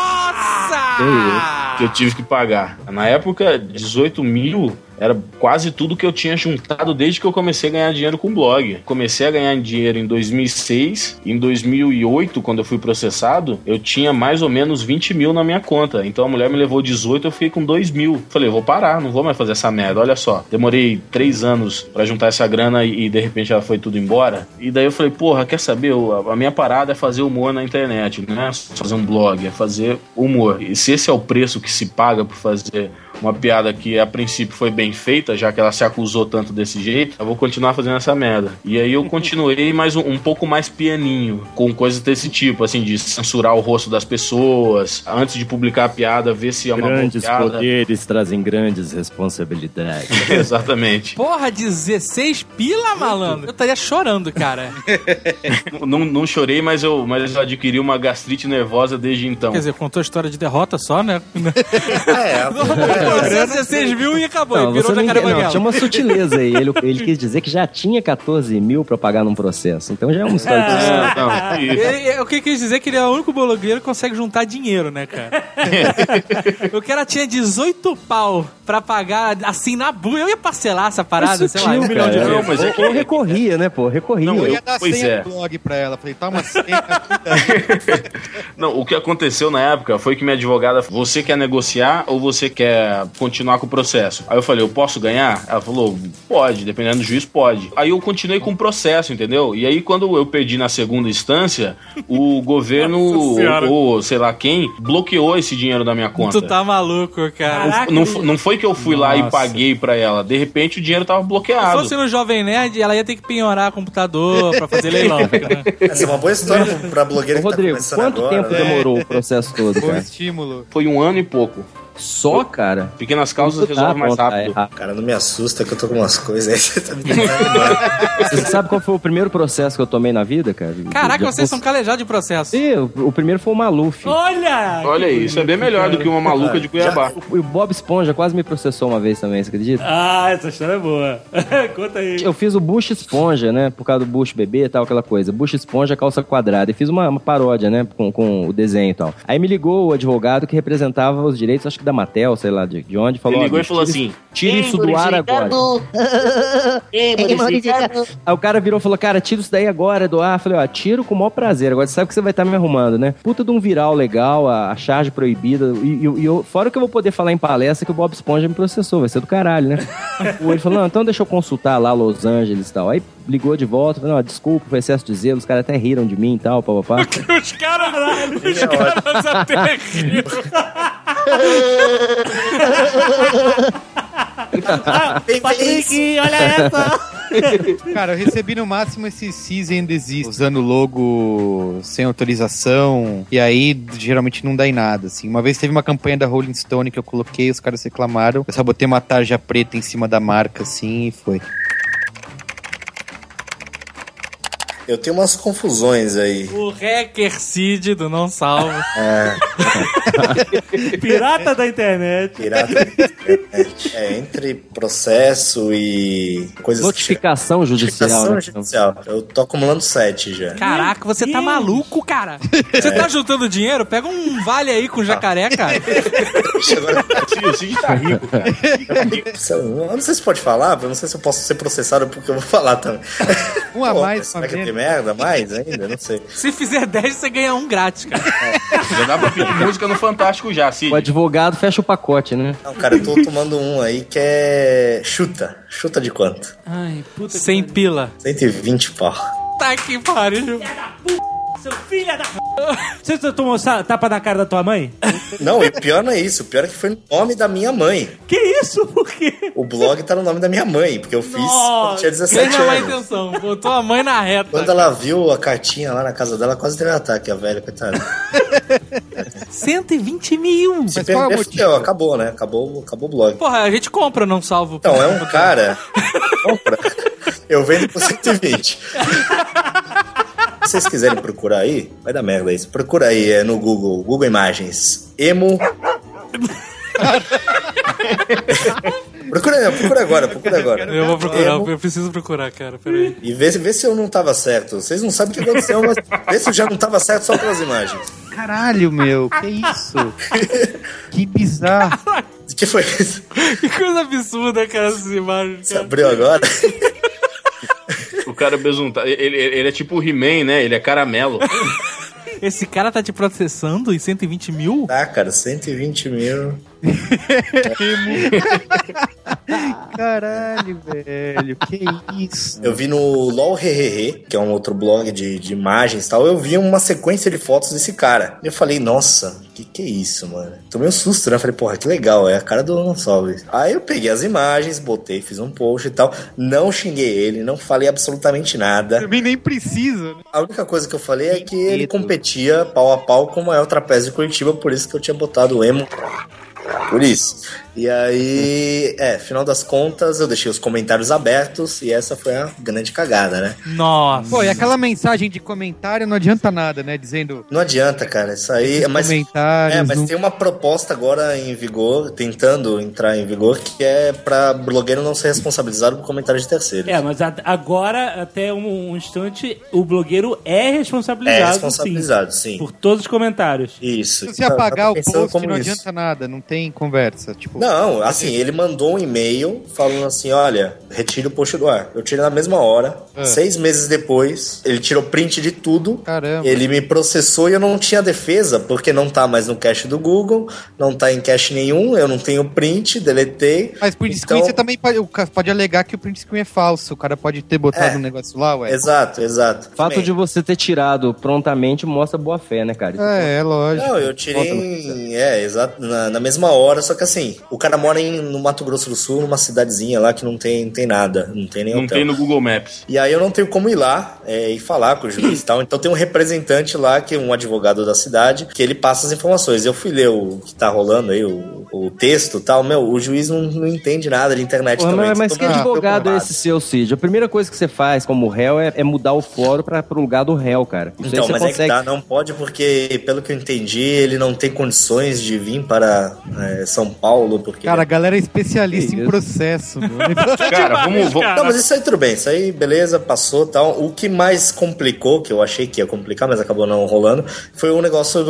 Nossa! Que eu tive que pagar. Na época, dezoito mil era quase tudo que eu tinha juntado desde que eu comecei a ganhar dinheiro com blog. Comecei a ganhar dinheiro em dois mil e seis. Em dois mil e oito, quando eu fui processado, eu tinha mais ou menos vinte mil na minha conta. Então a mulher me levou dezoito, eu fiquei com dois mil. Falei, vou parar, não vou mais fazer essa merda. Olha só, demorei três anos pra juntar essa grana e, e de repente ela foi tudo embora. E daí eu falei, porra, quer saber? A minha parada é fazer humor na internet, não é fazer um blog, é fazer humor. E se esse é o preço que se paga por fazer uma piada que a princípio foi bem feita, já que ela se acusou tanto desse jeito, eu vou continuar fazendo essa merda. E aí eu continuei mais um, um pouco mais pianinho, com coisas desse tipo, assim, de censurar o rosto das pessoas, antes de publicar a piada, ver se é uma grandes boa piada. Poderes trazem grandes responsabilidades. Exatamente. Porra, dezesseis pila, malandro? Eu estaria chorando, cara. não, não chorei, mas eu, mas eu adquiri uma gastrite nervosa desde então. Quer dizer, contou a história de derrota só, né? É, dezesseis mil e acabou, não, e virou Jacaré Banguela. Tinha uma sutileza aí. Ele, ele quis dizer que já tinha catorze mil pra pagar num processo. Então já é uma história de é, não, ele, O que quis dizer é que ele é o único blogueiro que consegue juntar dinheiro, né, cara? O cara tinha dezoito pau pra pagar assim na bu. Eu ia parcelar essa parada, é sei lá, um milhão de não, reais. mas é que... Ou recorria, né, pô? Recorria. Não, eu ia eu... dar pois senha é. do blog pra ela. Falei, tá uma senha. Não, o que aconteceu na época foi que minha advogada, você quer negociar ou você quer continuar com o processo? Aí eu falei, eu posso ganhar? Ela falou, pode, dependendo do juiz, pode. Aí eu continuei com o processo, entendeu? E aí quando eu perdi na segunda instância, o governo, ou, ou sei lá quem, bloqueou esse dinheiro da minha conta. Tu tá maluco, cara. Caraca, Não, não foi que eu fui Nossa. lá e paguei pra ela. De repente o dinheiro tava Se bloqueado. fosse no Jovem Nerd, ela ia ter que penhorar computador pra fazer leilão. Né? Essa é uma boa história pra blogueira Ô, que tá Rodrigo, começando quanto agora. tempo demorou o processo todo, Foi um cara? estímulo. Foi um ano e pouco. Só, cara? Pequenas causas Tá, resolvem mais pronto, rápido. é, Cara, não me assusta que eu tô com umas coisas aí. Você tá me tentando embora. Você sabe qual foi o primeiro processo que eu tomei na vida, cara? Caraca, Já vocês cons- são calejados de processo. Sim, o, o primeiro foi o Maluf. Olha! Olha aí, isso é bem melhor do que uma maluca de Cuiabá. O, o Bob Esponja quase me processou uma vez também, você acredita? Ah, essa história é boa. Conta aí. Eu fiz o Bush Esponja, né? Por causa do Bush bebê e tal, aquela coisa. Bush Esponja, calça quadrada. E fiz uma, uma paródia, né? Com, com o desenho e tal. Aí me ligou o advogado que representava os direitos, acho que da Mattel, sei lá de, de onde, falou... Ele ligou ó, e falou tira, assim... Tira isso do ar agora. Aí o cara virou e falou, cara, tira isso daí agora do ar. Eu falei, ó, tiro com o maior prazer. Agora você sabe que você vai estar me arrumando, né? Puta de um viral legal, a, a charge proibida. E, e, e eu, fora que eu vou poder falar em palestra que o Bob Esponja me processou, vai ser do caralho, né? Ele falou, não, então deixa eu consultar lá Los Angeles e tal. Aí ligou de volta, falou, não, desculpa, foi excesso de zelo, os caras até riram de mim e tal, papapá. Os caras, os caras até riram. Ah, Patrick, olha essa! Cara, eu recebi no máximo esse cease and desist, usando logo sem autorização, e aí geralmente não dá em nada, assim. Uma vez teve uma campanha da Rolling Stone que eu coloquei, os caras reclamaram, eu só botei uma tarja preta em cima da marca, assim, e foi. Eu tenho umas confusões aí. O hacker Cid do Não Salvo. É. Pirata da internet. Pirata da internet. É, entre processo e coisas... Notificação judicial. Notificação né? judicial. Eu tô acumulando sete já. Caraca, você tá maluco, cara. Você é. tá juntando dinheiro? Pega um vale aí com jacaré, cara. O Cid tá rico, cara. Eu não sei se pode falar, eu não sei se eu posso ser processado porque eu vou falar também. Um a mais, será que tem merda mais ainda? Não sei. Se fizer dez, você ganha um grátis, cara. É. Já dá pra pedir música no Fantástico já, Cid. O advogado fecha o pacote, né? Não, cara, eu tô tomando um aí que é... Chuta. Chuta de quanto? Ai, puta. Sem pila. cento e vinte pau. Tá que pariu. Seu filho da... Você tomou tapa na cara da tua mãe? Não, e o pior não é isso. O pior é que foi no nome da minha mãe. Que isso? Por quê? O blog tá no nome da minha mãe, porque eu fiz Nossa, quando tinha dezessete anos. Fez a atenção. Botou a mãe na reta. Quando ela viu a cartinha lá na casa dela, quase teve um ataque, a velha, coitada. cento e vinte mil. Se perder, fudeu, acabou, né? Acabou, acabou o blog. Porra, a gente compra, Não Salvo. Então, é um cara... compra. Eu vendo por cento e vinte. Se vocês quiserem procurar aí, vai dar merda isso. Procura aí é, no Google, Google Imagens. Emo... Procura, procura agora, procura agora. Eu vou procurar, Emo... eu preciso procurar, cara, peraí. E vê, vê se eu não tava certo. Vocês não sabem o que aconteceu, mas vê se eu já não tava certo só pelas imagens. Caralho, meu, que isso? Que bizarro. O que foi isso? Que coisa absurda, cara, essas imagens. Você abriu agora? O cara besuntado. Ele, ele é tipo o He-Man, né? Ele é caramelo. Esse cara tá te processando em cento e vinte mil? Tá, cara, cento e vinte mil. Caralho, velho, que isso? Eu vi no LOL Hehehe, que é um outro blog de, de imagens e tal, eu vi uma sequência de fotos desse cara. Eu falei, nossa, que que é isso, mano? Tomei um susto, né? Eu falei, porra, que legal, é a cara do Não Salve. Aí eu peguei as imagens, botei, fiz um post e tal, não xinguei ele, não falei absolutamente nada. Também nem precisa, né? A única coisa que eu falei é que ele competia pau a pau com o maior trapézio de Curitiba, por isso que eu tinha botado o emo. Por isso. E aí, é, final das contas, eu deixei os comentários abertos e essa foi a grande cagada, né? Nossa. Pô, e aquela mensagem de comentário não adianta nada, né? Dizendo... Não adianta, cara, isso aí... Mas, comentários... É, mas não... tem uma proposta agora em vigor, tentando entrar em vigor, que é pra blogueiro não ser responsabilizado por comentários de terceiros. É, mas a, agora, até um, um instante, o blogueiro é responsabilizado, É responsabilizado, sim. sim. Por todos os comentários. Isso. Se você apagar o post, não isso. adianta nada, não tem conversa, tipo... Não, assim, ele mandou um e-mail falando assim, olha, retire o post do ar. Eu tirei na mesma hora, é. seis meses depois, ele tirou print de tudo. Caramba. Ele me processou e eu não tinha defesa, porque não tá mais no cache do Google, não tá em cache nenhum, eu não tenho print, deletei. Mas print então... screen você também pode, pode alegar que o print screen é falso, o cara pode ter botado é. um negócio lá, ué. Exato, exato. O fato Também. de você ter tirado prontamente mostra boa fé, né, cara? É, é lógico. Não, eu tirei, é, exato, na, na mesma hora, só que assim, o cara mora em, no Mato Grosso do Sul, numa cidadezinha lá que não tem, não tem nada, não tem nem Não hotel. tem no Google Maps. E aí eu não tenho como ir lá é, e falar com o juiz e tal, então tem um representante lá, que é um advogado da cidade, que ele passa as informações. Eu fui ler o que tá rolando aí, o, o texto e tal, meu, o juiz não, não entende nada de internet. Porra, também. Mas, mas que advogado é esse seu, Cid? A primeira coisa que você faz como réu é, é mudar o fórum pra, pro lugar do réu, cara. Isso então, mas consegue... é que tá, não pode porque, pelo que eu entendi, ele não tem condições de vir para é, São Paulo, porque... Cara, a galera é especialista em processo, meu. Cara, vamos... vamos... Não, mas isso aí tudo bem, isso aí beleza, passou e tal. O que mais complicou, que eu achei que ia complicar, mas acabou não rolando, foi o negócio do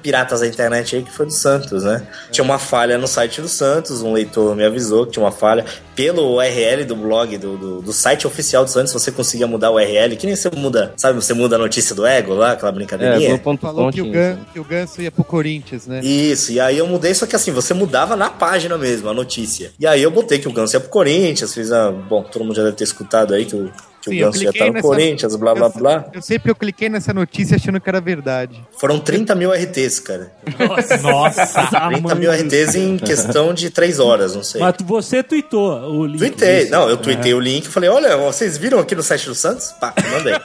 piratas da internet aí que foi do Santos, né? Tinha uma falha no site do Santos, um leitor me avisou que tinha uma falha. Pelo U R L do blog, do, do, do site oficial do Santos, você conseguia mudar o U R L, que nem você muda, sabe? Você muda a notícia do Ego lá, aquela brincadeirinha. É, falou que o, Gan, que o Ganso ia pro Corinthians, né? Isso, e aí eu mudei, só que assim, você mudava na página mesmo, a notícia. E aí eu botei que o Ganso ia pro Corinthians, fiz a... Bom, todo mundo já deve ter escutado aí que o... que Sim, o Ganso já tá no nessa... Corinthians, blá, blá, blá. Eu sei porque eu cliquei nessa notícia achando que era verdade. Foram trinta mil R Ts, cara. Nossa, Nossa trinta mil R Ts em questão de três horas, não sei. Mas você tweetou o link. Tuitei, não, eu tuitei é. o link e falei, olha, vocês viram aqui no site do Santos? Pá, mandei.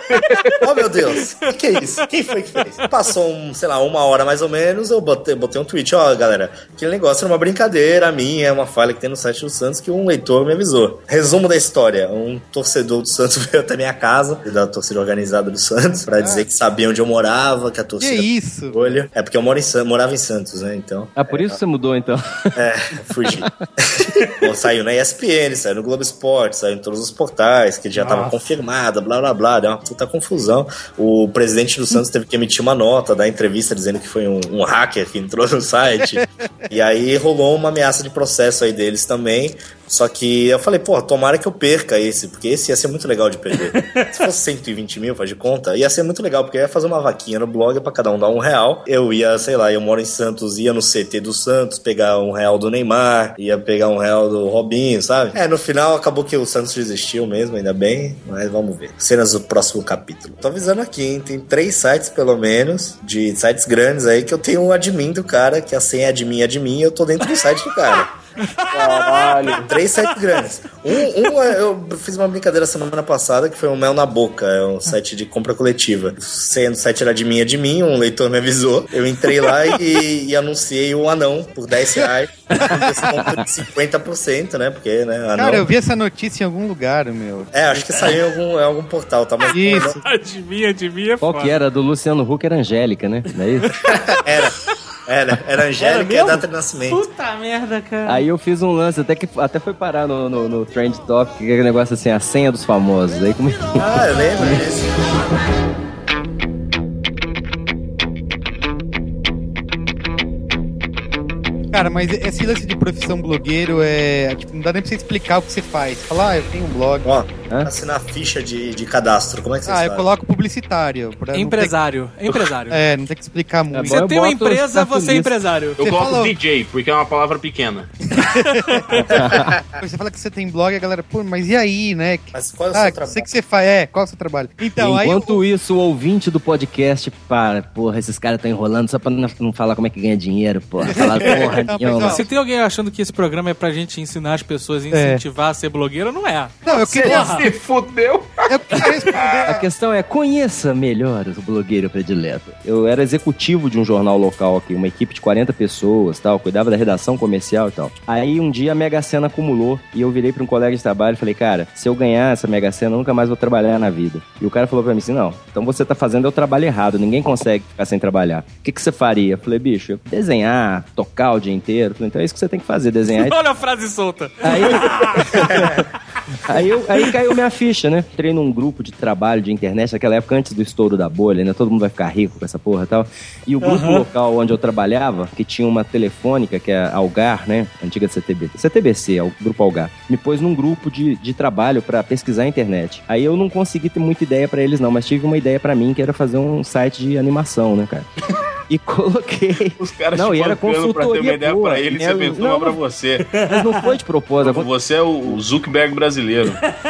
Oh, meu Deus, o que, que é isso? Quem foi que fez? Passou, um, sei lá, uma hora mais ou menos, eu botei, botei um tweet, ó, oh, galera, aquele negócio era uma brincadeira minha, é uma falha que tem no site do Santos que um leitor me avisou. Resumo da história, um torcedor do Santos veio até minha casa, da torcida organizada do Santos, pra ah. dizer que sabia onde eu morava, que a torcida... Que isso? Olha. É porque eu moro em, morava em Santos, né, então... Ah, por é, isso é, você mudou, então? É, fugi. Bom, saiu na E S P N, saiu no Globo Esporte, saiu em todos os portais, que já Nossa. tava confirmada, blá, blá, blá, deu uma puta confusão. O presidente do Santos teve que emitir uma nota da entrevista dizendo que foi um, um hacker que entrou no site. E aí rolou uma ameaça de processo aí deles também. Só que eu falei, pô, tomara que eu perca esse, porque esse ia ser muito legal de perder. Se fosse cento e vinte mil, faz de conta, ia ser muito legal, porque eu ia fazer uma vaquinha no blog pra cada um dar um real. Eu ia, sei lá, eu moro em Santos, ia no C T do Santos, pegar um real do Neymar, ia pegar um real do Robinho, sabe? É, no final acabou que o Santos desistiu mesmo, ainda bem, mas vamos ver. Cenas do próximo capítulo. Tô avisando aqui, hein? Tem três sites, pelo menos, de sites grandes aí, que eu tenho um admin do cara, que a senha é admin, admin, e eu tô dentro do site do cara. Caralho. Três sites grandes. Um, um, eu fiz uma brincadeira semana passada que foi um Mel na Boca, é um site de compra coletiva. Sendo o site era de mim, é de mim, um leitor me avisou. Eu entrei lá e, e anunciei o anão por dez reais. Com desconto de cinquenta por cento, né? Porque, né? Anão... Cara, eu vi essa notícia em algum lugar, meu. É, acho que saiu em algum, em algum portal, tá? Mas, isso. Adivinha, adivinha. Qual que era? Do Luciano Huck era Angélica, né? Não é isso? Era. Era, era Angélica e a data de nascimento. Puta merda, cara. Aí eu fiz um lance, até que até foi parar no, no, no Trend Topic, que é aquele negócio assim, a senha dos famosos. Aí como... Ah, eu lembro disso. Cara, mas esse lance de profissão blogueiro é... Tipo, não dá nem pra você explicar o que você faz. Falar, ah, eu tenho um blog. Ó, Hã? assinar ficha de, de cadastro, como é que você Ah, sabe? eu coloco publicitário. Empresário, ter... empresário. É, não tem que explicar muito. É, você tem uma empresa, você é empresário. Eu você coloco falou... D J, porque é uma palavra pequena. Você fala que você tem blog, a galera, pô, mas e aí, né? Mas qual é o ah, seu trabalho? Sei que você faz, é, qual é o seu trabalho? Então, Enquanto aí eu... isso, o ouvinte do podcast, para, porra, esses caras estão enrolando só pra não, não falar como é que ganha dinheiro, porra. Falar porra não, nenhuma. Se tem alguém achando que esse programa é pra gente ensinar as pessoas a incentivar é. a ser blogueira, não é. Não, eu queria... Se fudeu. Eu queria responder. A questão é, conheça melhor o blogueiro predileto. Eu era executivo de um jornal local aqui, uma equipe de quarenta pessoas, tal, cuidava da redação comercial e tal. Aí um dia a Mega Sena acumulou e eu virei pra um colega de trabalho e falei, cara, se eu ganhar essa Mega Sena, eu nunca mais vou trabalhar na vida. E o cara falou pra mim assim, não, então você tá fazendo o trabalho errado, ninguém consegue ficar sem trabalhar. O que que você faria? Eu falei, bicho, desenhar, tocar o dia inteiro. Eu falei, então é isso que você tem que fazer, desenhar. Olha a frase solta. Aí, aí, eu, aí caiu minha ficha, né? Entrei num grupo de trabalho de internet, naquela época antes do estouro da bolha, né? Todo mundo vai ficar rico com essa porra e tal. E o grupo uhum. local onde eu trabalhava, que tinha uma telefônica, que é a Algar, né? Antiga C T B C. C T B C, é o grupo Algar. Me pôs num grupo de, de trabalho pra pesquisar a internet. Aí eu não consegui ter muita ideia pra eles, não, mas tive uma ideia pra mim, que era fazer um site de animação, né, cara? E coloquei... Os caras não, te e era consultoria pra ter uma ideia boa. pra ele e você pensou uma pra você. Mas não foi de propósito. Você é o Zuckerberg brasileiro.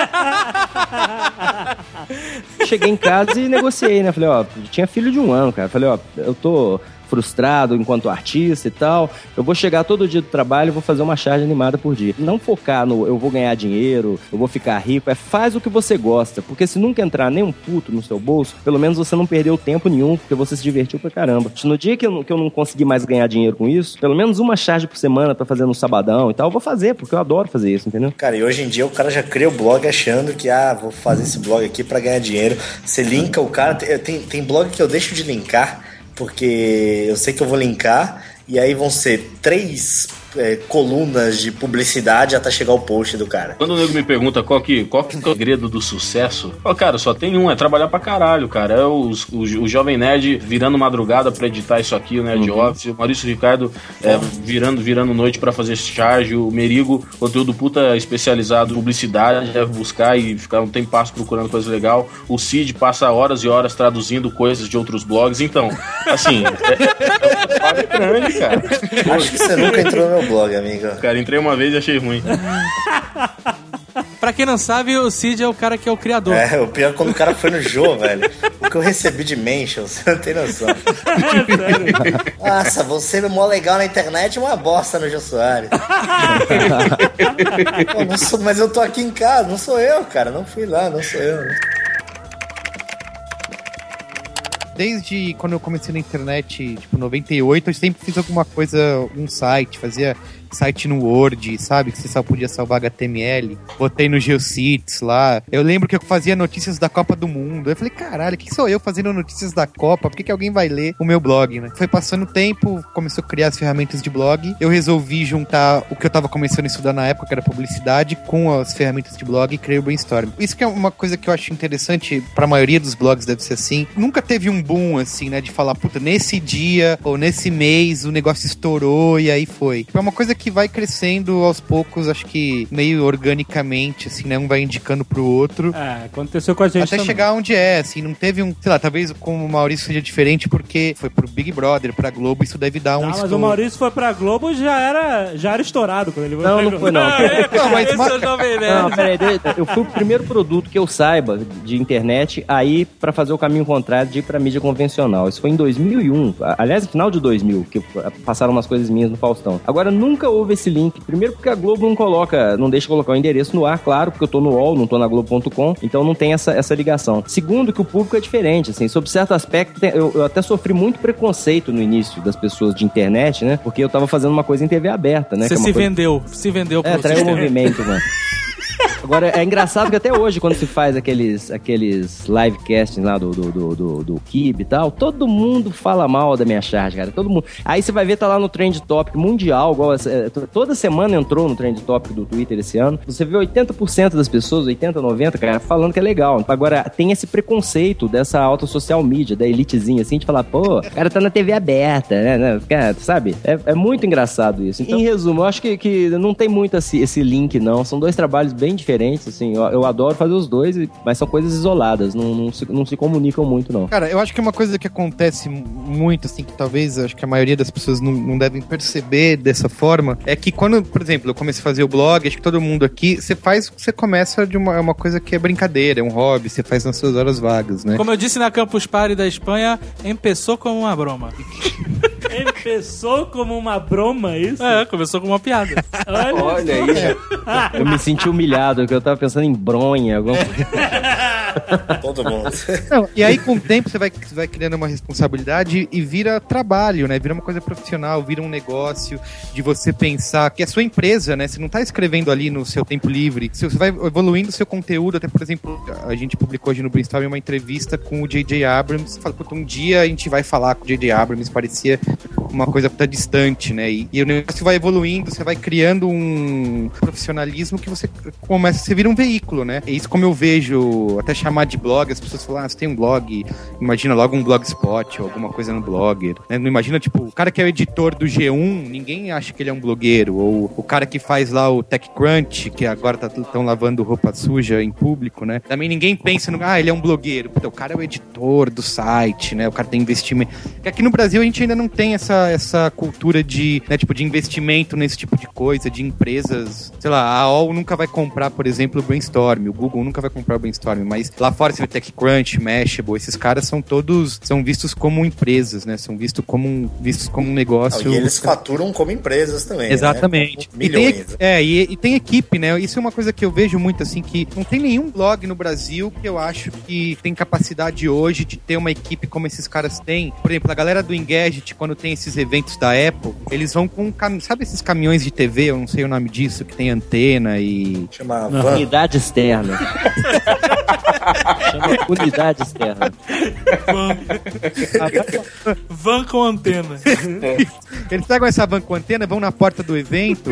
Cheguei em casa e negociei, né? Falei, ó, tinha filho de um ano, cara. Falei, ó, eu tô frustrado enquanto artista e tal, eu vou chegar todo dia do trabalho e vou fazer uma charge animada por dia. Não focar no eu vou ganhar dinheiro, eu vou ficar rico, é faz o que você gosta, porque se nunca entrar nem um puto no seu bolso, pelo menos você não perdeu tempo nenhum, porque você se divertiu pra caramba. No dia que eu, que eu não conseguir mais ganhar dinheiro com isso, pelo menos uma charge por semana pra fazer no sabadão e tal, eu vou fazer, porque eu adoro fazer isso, entendeu? Cara, e hoje em dia o cara já cria o blog achando que, ah, vou fazer esse blog aqui pra ganhar dinheiro. Você linka o cara, tem, tem blog que eu deixo de linkar, porque eu sei que eu vou linkar, e aí vão ser três é, colunas de publicidade até chegar o post do cara. Quando o nego me pergunta qual que, qual que é o segredo do sucesso, ó, cara, só tem um, é trabalhar pra caralho, cara. É os, o, o Jovem Nerd virando madrugada pra editar isso aqui, o Nerd uhum. Office, o Maurício Ricardo é, virando, virando noite pra fazer charge, o Merigo, conteúdo puta especializado em publicidade, deve buscar e ficar um tempo passo procurando coisa legal. O Cid passa horas e horas traduzindo coisas de outros blogs. Então, assim, é, é, é grande, cara. Acho que você nunca entrou no meu blog, amigo. Cara, entrei uma vez e achei ruim. Pra quem não sabe, o Cid é o cara que é o criador. É, o pior é quando o cara foi no Jô, velho. O que eu recebi de mention, você não tem noção. Nossa, você é mó legal na internet, uma bosta no Jô Soares. Pô, não sou, mas eu tô aqui em casa, não sou eu, cara. Não fui lá, não sou eu. Desde quando eu comecei na internet, tipo, noventa e oito, eu sempre fiz alguma coisa, um site, fazia site no Word, sabe? Que você só podia salvar H T M L. Botei no GeoCities lá. Eu lembro que eu fazia notícias da Copa do Mundo. Eu falei, caralho, o que sou eu fazendo notícias da Copa? Por que, que alguém vai ler o meu blog, né? Foi passando o tempo, começou a criar as ferramentas de blog. Eu resolvi juntar o que eu tava começando a estudar na época, que era publicidade, com as ferramentas de blog e criei o Brainstorm. Isso que é uma coisa que eu acho interessante, pra maioria dos blogs deve ser assim. Nunca teve um boom, assim, né? De falar, puta, nesse dia ou nesse mês o negócio estourou e aí foi. É uma coisa que vai crescendo aos poucos, acho que meio organicamente, assim, né? Um vai indicando pro outro. É, aconteceu com a gente até também. Chegar onde é, assim, não teve um... Sei lá, talvez com o Maurício seja diferente porque foi pro Big Brother, pra Globo, isso deve dar um Não, estouro. mas o Maurício foi pra Globo e já era, já era estourado quando ele foi. Não, não foi não. Não, mas esse é o Jovem Nerd. Não, peraí, eu fui o primeiro produto que eu saiba de internet aí pra fazer o caminho contrário de ir pra mídia convencional. Isso foi em dois mil e um, aliás, no final de dois mil, que passaram umas coisas minhas no Faustão. Agora, nunca houve esse link. Primeiro porque a Globo não coloca, não deixa colocar o endereço no ar, claro, porque eu tô no U O L, não tô na Globo ponto com, então não tem essa, essa ligação. Segundo, que o público é diferente, assim, sob certo aspecto, eu, eu até sofri muito preconceito no início das pessoas de internet, né, porque eu tava fazendo uma coisa em T V aberta, né. Você é se coisa... vendeu, se vendeu pro É, traiu o movimento, mano. Agora, é engraçado que até hoje, quando se faz aqueles, aqueles livecastings lá do, do, do, do, do Kibe e tal, todo mundo fala mal da minha charge, cara. Todo mundo. Aí você vai ver, tá lá no Trend Topic mundial, igual essa, toda semana entrou no Trend Topic do Twitter esse ano. Você vê oitenta por cento das pessoas, oitenta, noventa, cara, falando que é legal. Agora, tem esse preconceito dessa alta social media, da elitezinha, assim, de falar, pô, o cara tá na T V aberta, né? Cara, sabe? É, é muito engraçado isso. Então, em resumo, eu acho que, que não tem muito esse, esse link, não. São dois trabalhos bem diferentes, assim, eu, eu adoro fazer os dois, mas são coisas isoladas, não, não, se, não se comunicam muito, não. Cara, eu acho que uma coisa que acontece muito, assim, que talvez acho que a maioria das pessoas não, não devem perceber dessa forma, é que quando, por exemplo, eu comecei a fazer o blog, acho que todo mundo aqui, você faz, você começa de uma, uma coisa que é brincadeira, é um hobby, você faz nas suas horas vagas, né? Como eu disse na Campus Party da Espanha, começou como uma broma. Começou como uma broma, isso? É, começou como uma piada. Olha, Olha aí. Eu me senti humilhado, porque eu tava pensando em bronha, alguma coisa. Todo mundo. Não, e aí, com o tempo, você vai, você vai criando uma responsabilidade e vira trabalho, né? Vira uma coisa profissional, vira um negócio de você pensar que é a sua empresa, né? Você não tá escrevendo ali no seu tempo livre. Você vai evoluindo o seu conteúdo. Até, por exemplo, a gente publicou hoje no Brainstorm uma entrevista com o J J Abrams. Falou, puta, um dia a gente vai falar com o J J Abrams. Parecia uma coisa puta distante, né? E, e o negócio vai evoluindo, você vai criando um profissionalismo que você começa, você vira um veículo, né? É isso como eu vejo, até chamar de blog, as pessoas falam, ah, você tem um blog, imagina logo um blogspot ou alguma coisa no Blogger, né? Não imagina, tipo, o cara que é o editor do G um, ninguém acha que ele é um blogueiro, ou o cara que faz lá o TechCrunch, que agora estão tá, lavando roupa suja em público, né? Também ninguém pensa no, ah, ele é um blogueiro, puta, o cara é o editor do site, né? O cara tem investimento. Porque aqui no Brasil a gente ainda não tem essa, essa cultura de, né, tipo, de investimento nesse tipo de coisa, de empresas, sei lá, a A O L nunca vai comprar, por exemplo, o Brainstorm, o Google nunca vai comprar o Brainstorm, mas lá fora você vê TechCrunch, Mashable, esses caras são todos, são vistos como empresas, né? São vistos como um, vistos como um negócio. E eles faturam como empresas também. Exatamente. Né? Milhões. E tem, é, e, e tem equipe, né? Isso é uma coisa que eu vejo muito, assim, que não tem nenhum blog no Brasil que eu acho que tem capacidade hoje de ter uma equipe como esses caras têm. Por exemplo, a galera do Engadget, quando tem esses nesses eventos da Apple, eles vão com, cam... sabe esses caminhões de T V, eu não sei o nome disso, que tem antena e... Chama van. Unidade externa. Chama unidade externa. Van. Van com antena. É. Eles pegam essa van com antena, vão na porta do evento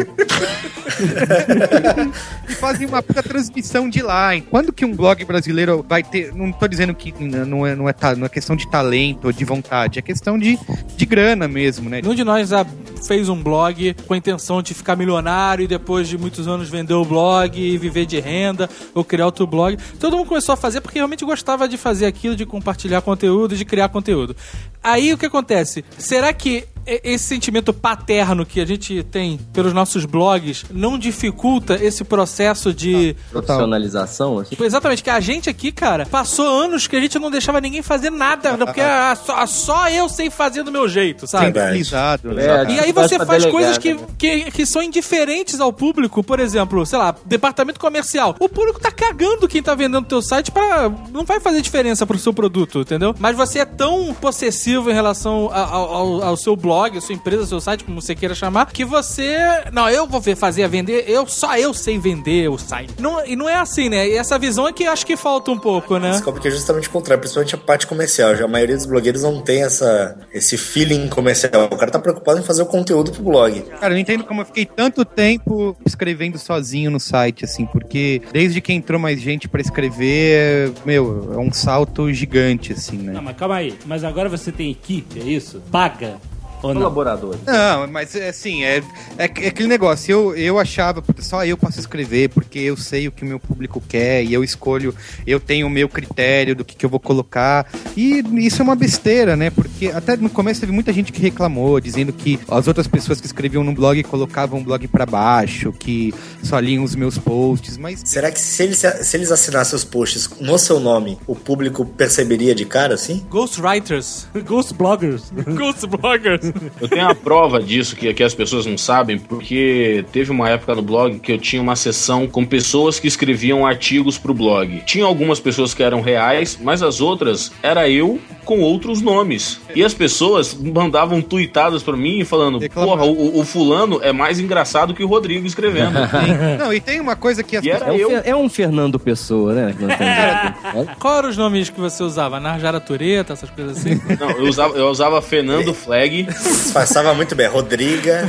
e fazem uma puta transmissão de lá. Quando que um blog brasileiro vai ter... Não tô dizendo que não é, não é, não é questão de talento ou de vontade, é questão de, de grana mesmo, né? Nenhum de nós já fez um blog com a intenção de ficar milionário e depois de muitos anos vender o blog e viver de renda ou criar outro blog. Todo mundo começou a fazer porque realmente gostava de fazer aquilo, de compartilhar conteúdo, de criar conteúdo. Aí o que acontece? Será que esse sentimento paterno que a gente tem pelos nossos blogs não dificulta esse processo de... Profissionalização? Assim? Exatamente, que a gente aqui, cara, passou anos que a gente não deixava ninguém fazer nada, porque ah, só, só eu sei fazer do meu jeito, sabe? Centralizado, né? É, e aí você faz delegar, coisas que, que, que são indiferentes ao público, por exemplo, sei lá, departamento comercial. O público tá cagando quem tá vendendo teu site pra... Não vai fazer diferença pro seu produto, entendeu? Mas você é tão possessivo em relação ao, ao, ao seu blog, a sua empresa, seu site, como você queira chamar, que você... Não, eu vou fazer a vender, eu só eu sei vender o site. Não, e não é assim, né? E essa visão é que acho que falta um pouco, né? Descobre que é justamente o contrário, principalmente a parte comercial. Já a maioria dos blogueiros não tem essa, esse feeling comercial. O cara tá preocupado em fazer o conteúdo pro blog. Cara, eu não entendo como eu fiquei tanto tempo escrevendo sozinho no site, assim, porque desde que entrou mais gente pra escrever, meu, é um salto gigante, assim, né? Não, mas calma aí. Mas agora você tem equipe, é isso? Paga? Colaboradores. Não, mas assim, é, é, é aquele negócio, eu, eu achava, porque só eu posso escrever, porque eu sei o que o meu público quer, e eu escolho, eu tenho o meu critério do que, que eu vou colocar, e isso é uma besteira, né, porque até no começo teve muita gente que reclamou, dizendo que as outras pessoas que escreviam no blog colocavam o blog pra baixo, que só liam os meus posts, mas... Será que se eles, se eles assinassem os posts no seu nome, o público perceberia de cara, assim? Ghostwriters. Ghost bloggers. Ghost bloggers. Eu tenho uma prova disso que, que as pessoas não sabem, porque teve uma época no blog que eu tinha uma seção com pessoas que escreviam artigos pro blog. Tinha algumas pessoas que eram reais, mas as outras era eu com outros nomes. E as pessoas mandavam tuitadas pra mim falando, porra, o, o fulano é mais engraçado que o Rodrigo escrevendo. Não, e tem uma coisa que... As é, um, eu... é um Fernando Pessoa, né? Qual eram os nomes que você usava? Narjara Tureta, essas coisas assim? Não, eu usava, eu usava Fernando Flag. Disfarçava muito bem. Rodriga.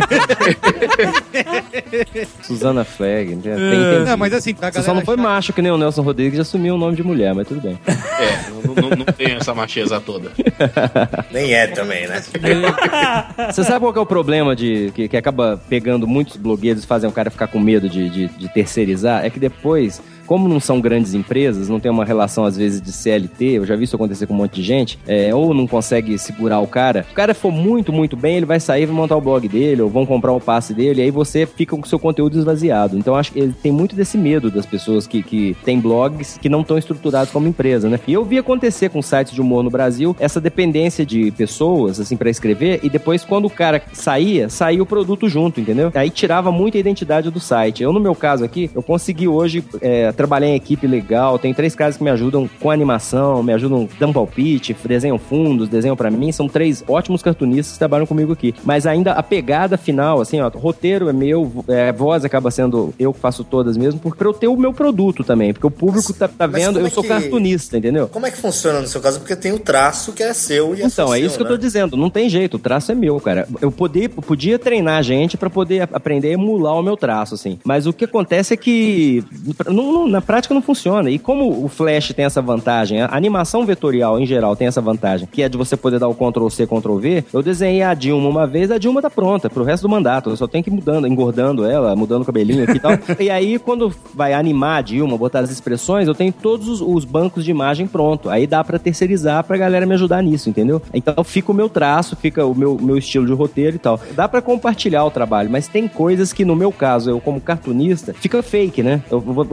Susana Flag. Tem, tem, tem... Não, mas assim... Você só não foi achar... macho que nem o Nelson Rodrigues e assumiu o nome de mulher, mas tudo bem. É, não, não, não tem essa macheza toda. Nem é também, né? Você sabe qual que é o problema de que, que acaba pegando muitos blogueiros e fazem o cara ficar com medo de, de, de terceirizar? É que depois... Como não são grandes empresas, não tem uma relação, às vezes, de C L T, eu já vi isso acontecer com um monte de gente, é, ou não consegue segurar o cara. Se o cara for muito, muito bem, ele vai sair e vai montar o blog dele, ou vão comprar o passe dele, e aí você fica com o seu conteúdo esvaziado. Então, acho que ele tem muito desse medo das pessoas que, que têm blogs que não estão estruturados como empresa, né? E eu vi acontecer com sites de humor no Brasil, essa dependência de pessoas, assim, pra escrever, e depois, quando o cara saía, saía o produto junto, entendeu? Aí tirava muita identidade do site. Eu, no meu caso aqui, eu consegui hoje... É, trabalhar em equipe legal, tem três caras que me ajudam com animação, me ajudam dando palpite, desenham fundos, desenham pra mim, são três ótimos cartunistas que trabalham comigo aqui, mas ainda a pegada final, assim, ó, roteiro é meu, é, voz acaba sendo eu que faço todas mesmo, porque pra eu ter o meu produto também, porque o público mas, tá, tá vendo, eu é sou que, cartunista, entendeu? Como é que funciona no seu caso? Porque tem o traço que é seu e é Então, é seu, isso que né? eu tô dizendo, não tem jeito, o traço é meu, cara. Eu podia, eu podia treinar a gente pra poder aprender a emular o meu traço, assim, mas o que acontece é que não, não, na prática não funciona. E como o Flash tem essa vantagem, a animação vetorial em geral tem essa vantagem, que é de você poder dar o control C, control V, eu desenhei a Dilma uma vez, a Dilma tá pronta pro resto do mandato. Eu só tenho que ir mudando, engordando ela, mudando o cabelinho aqui e tal. E aí, quando vai animar a Dilma, botar as expressões, eu tenho todos os, os bancos de imagem pronto. Aí dá pra terceirizar pra galera me ajudar nisso, entendeu? Então fica o meu traço, fica o meu, meu estilo de roteiro e tal. Dá pra compartilhar o trabalho, mas tem coisas que, no meu caso, eu como cartunista, fica fake, né? Eu vou, eu vou vender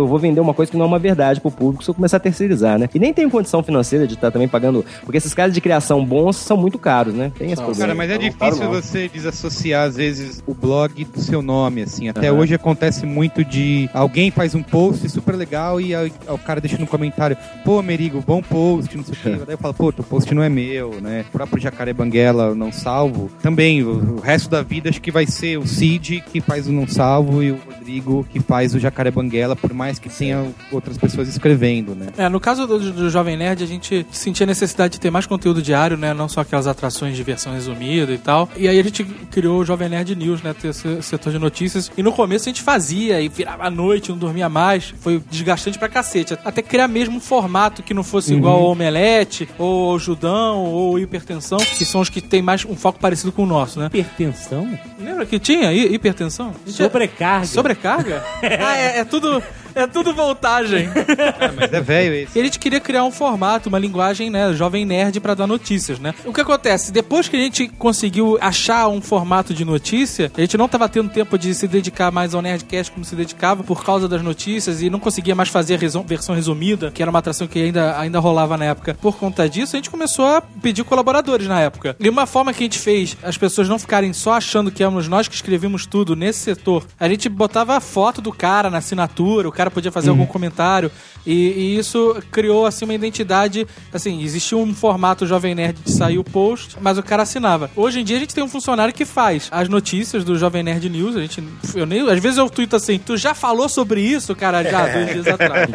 uma coisa que não é uma verdade pro público se eu começar a terceirizar, né? E nem tenho condição financeira de estar também pagando, porque esses caras de criação bons são muito caros, né? Tem esse problema. Cara, mas é difícil você desassociar, às vezes, o blog do seu nome, assim. Até uhum. hoje acontece muito de alguém faz um post super legal e a, a, o cara deixa no comentário, pô, Merigo, bom post, não sei o quê. Daí eu falo, pô, teu post não é meu, né? O próprio Jacaré Banguela, Não Salvo. Também, o, o resto da vida acho que vai ser o Cid que faz o Não Salvo e o Rodrigo que faz o Jacaré Banguela, por mais que tenha outras pessoas escrevendo, né? É, no caso do, do Jovem Nerd, a gente sentia necessidade de ter mais conteúdo diário, né? Não só aquelas atrações de versão resumida e tal. E aí a gente criou o Jovem Nerd News, né? Ter esse setor de notícias. E no começo a gente fazia e virava a noite, não dormia mais. Foi desgastante pra cacete. Até criar mesmo um formato que não fosse uhum. igual ao Omelete, ou ao Judão, ou Hipertensão, que são os que tem mais um foco parecido com o nosso, né? Hipertensão? Lembra que tinha hi- hipertensão? Sobrecarga. Sobrecarga? ah, é, é tudo... É tudo voltagem. É, mas é velho esse. E a gente queria criar um formato, uma linguagem, né, Jovem Nerd pra dar notícias, né? O que acontece? Depois que a gente conseguiu achar um formato de notícia, a gente não tava tendo tempo de se dedicar mais ao Nerdcast como se dedicava por causa das notícias e não conseguia mais fazer a resu- versão resumida, que era uma atração que ainda, ainda rolava na época. Por conta disso, a gente começou a pedir colaboradores na época. E uma forma que a gente fez as pessoas não ficarem só achando que éramos nós que escrevíamos tudo nesse setor, a gente botava a foto do cara na assinatura, o cara podia fazer uhum. algum comentário e, e isso criou assim uma identidade, assim, existia um formato Jovem Nerd de sair o post, mas o cara assinava. Hoje em dia a gente tem um funcionário que faz as notícias do Jovem Nerd News, a gente, eu nem, às vezes eu tuito assim, tu já falou sobre isso, cara, já dois dias atrás.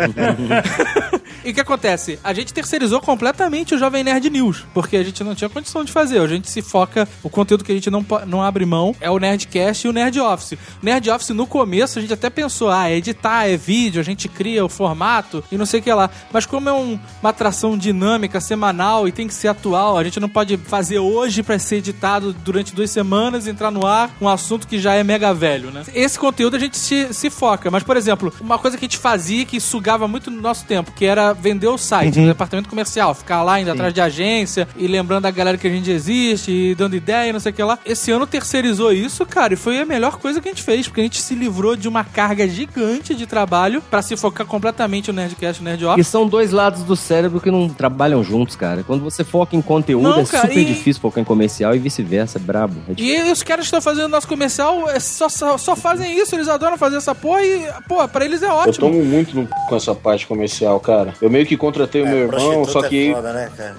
E o que acontece? A gente terceirizou completamente o Jovem Nerd News, porque a gente não tinha condição de fazer, a gente se foca, o conteúdo que a gente não, não abre mão é o Nerdcast e o Nerd Office. O Nerd Office no começo a gente até pensou, ah, editar é vídeo, a gente cria o formato e não sei o que lá. Mas como é um, uma atração dinâmica, semanal e tem que ser atual, a gente não pode fazer hoje pra ser editado durante duas semanas e entrar no ar um assunto que já é mega velho, né? Esse conteúdo a gente se, se foca. Mas, por exemplo, uma coisa que a gente fazia que sugava muito no nosso tempo, que era vender o site, uhum. no departamento comercial, ficar lá indo Sim. atrás de agência e lembrando a galera que a gente existe e dando ideia e não sei o que lá. Esse ano terceirizou isso, cara, e foi a melhor coisa que a gente fez, porque a gente se livrou de uma carga gigante de trabalho pra se focar completamente no Nerdcast e no Nerd Office. E são dois lados do cérebro que não trabalham juntos, cara. Quando você foca em conteúdo, não, é cara, super e... difícil focar em comercial e vice-versa, é brabo. É e os caras que estão fazendo nosso comercial é só, só, só fazem isso, eles adoram fazer essa porra e, pô, pra eles é ótimo. Eu tomo muito no c... com essa parte comercial, cara. Eu meio que contratei é, o meu irmão, só que... É foda, né, cara?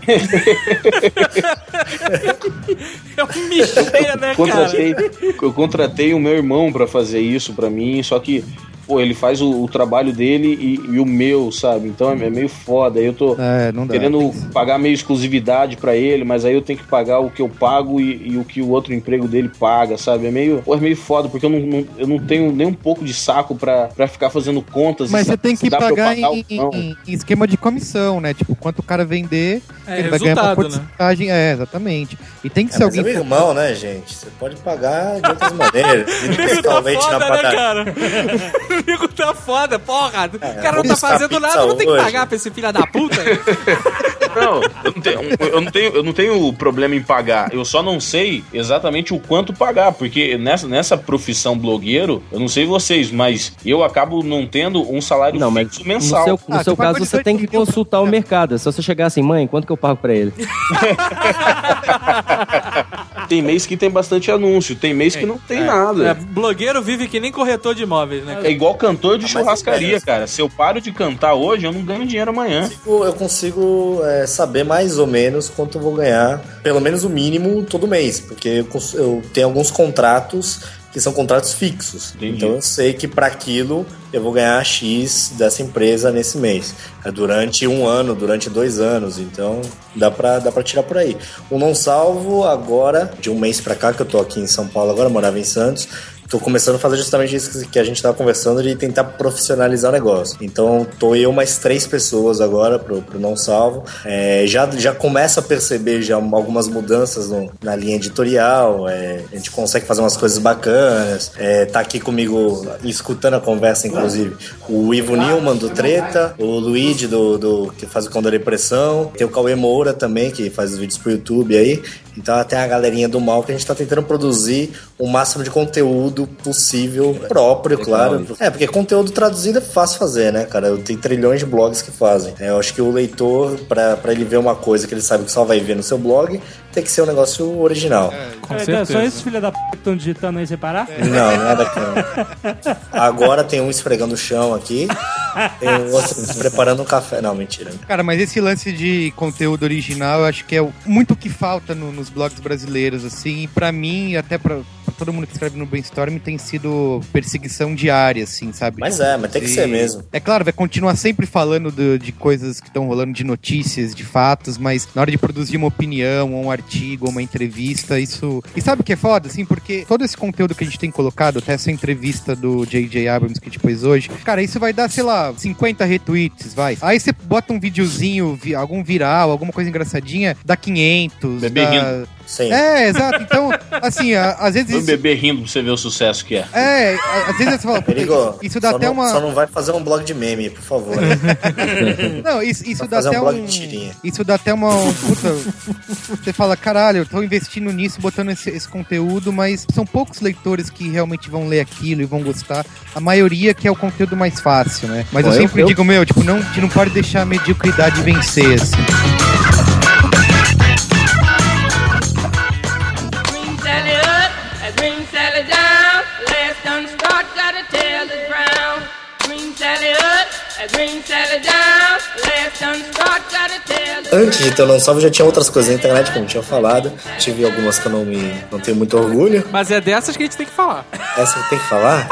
É um micheia, né, contratei, cara? Eu contratei o meu irmão pra fazer isso pra mim, só que... Pô, ele faz o, o trabalho dele e, e o meu, sabe? Então é meio foda. Aí eu tô é, não dá, querendo que... pagar meio exclusividade pra ele, mas aí eu tenho que pagar o que eu pago e, e o que o outro emprego dele paga, sabe? É meio, pô, é meio foda, porque eu não, não, eu não tenho nem um pouco de saco pra, pra ficar fazendo contas. Mas você tem que pagar, pagar em, em, em esquema de comissão, né? Tipo, quanto o cara vender, é, ele vai ganhar uma porcentagem. Né? É, exatamente. E tem que é, ser mas alguém... é meu irmão, né, gente? Você pode pagar de outras maneiras. Fiscalmente tá na padaria. Né, o amigo tá foda, porra. O é, cara não tá fazendo nada, eu vou ter que pagar pra esse filho da puta. Não, eu não, tenho, eu, não tenho, eu não tenho problema em pagar. Eu só não sei exatamente o quanto pagar, porque nessa, nessa profissão blogueiro, eu não sei vocês, mas eu acabo não tendo um salário não, fixo mensal. No seu, no ah, seu caso, você tem que consultar o mercado. É só você chegar assim, mãe, quanto que eu pago pra ele? Tem mês que tem bastante anúncio, tem mês que não tem é, nada. É, blogueiro vive que nem corretor de imóveis, né? É igual cantor de ah, churrascaria, cara. Se eu paro de cantar hoje, eu não ganho dinheiro amanhã. Eu consigo, eu consigo é, saber mais ou menos quanto eu vou ganhar, pelo menos o mínimo todo mês, porque eu, eu tenho alguns contratos que são contratos fixos. Entendi. Então eu sei que para aquilo eu vou ganhar X dessa empresa nesse mês. É durante um ano, durante dois anos. Então dá pra, dá pra tirar por aí. O Não Salvo agora, de um mês pra cá, que eu tô aqui em São Paulo agora, morava em Santos, tô começando a fazer justamente isso que a gente tava conversando, de tentar profissionalizar o negócio. Então tô eu mais três pessoas agora pro, pro Não Salvo. É, já, já começo a perceber já algumas mudanças no, na linha editorial. É, a gente consegue fazer umas coisas bacanas. É, tá aqui comigo escutando a conversa, inclusive, o Ivo Nilman do Treta, o Luigi do, do, que faz o Condor Depressão, tem o Cauê Moura também, que faz os vídeos pro YouTube aí. Então tem a galerinha do mal que a gente tá tentando produzir o máximo de conteúdo conteúdo possível próprio, Legal, claro. isso. É, porque conteúdo traduzido é fácil fazer, né, cara? Tem trilhões de blogs que fazem. É, eu acho que o leitor, pra, pra ele ver uma coisa que ele sabe que só vai ver no seu blog, tem que ser um negócio original. É, com É, certeza. só esses filha da p que estão digitando aí sem parar? Não, não é daquela. Agora tem um esfregando o chão aqui, tem um outro preparando um café. Não, mentira. Cara, mas esse lance de conteúdo original, eu acho que é o- muito o que falta no- nos blogs brasileiros, assim, e pra mim, até pra, pra todo mundo que escreve no Brainstorm, tem sido perseguição diária, assim, sabe? Mas Tipo, é, mas tem que de- ser mesmo. É claro, vai continuar sempre falando do- de coisas que estão rolando, de notícias, de fatos, mas na hora de produzir uma opinião, ou um artigo, ou uma entrevista, isso... E sabe o que é foda, assim? Porque todo esse conteúdo que a gente tem colocado, até essa entrevista do J J Abrams que a gente pôs hoje, cara, isso vai dar, sei lá, cinquenta retweets, vai. Aí você bota um videozinho, vi- algum viral, alguma coisa engraçadinha, dá quinhentos, Bebê dá... rindo. Sim. É, exato. Então, assim, a- às vezes... O isso- bebê rindo pra você ver o sucesso que é. É, a- às vezes você fala, puta, Perigo, isso, isso dá só até não, uma... Só não vai fazer um blog de meme, por favor. Né? Não, isso, isso Vai dá fazer até um blog um. de tirinha. Isso dá até uma. um puta, você fala, caralho, eu tô investindo nisso, botando esse, esse conteúdo, mas são poucos leitores que realmente vão ler aquilo e vão gostar. A maioria que é o conteúdo mais fácil, né? Mas Pô, eu eu- sempre eu- digo, meu, tipo, não, a gente não pode deixar a mediocridade vencer, assim. Green Sally up, a green Sally down. Last done start, gotta tell the ground. Green Sally up, a green Sally down. Last done start, gotta tell the Antes de ter o Não Salve, já tinha outras coisas na internet, como eu tinha falado. Tive algumas que eu não, me, não tenho muito orgulho. Mas é dessas que a gente tem que falar. Essa que tem que falar.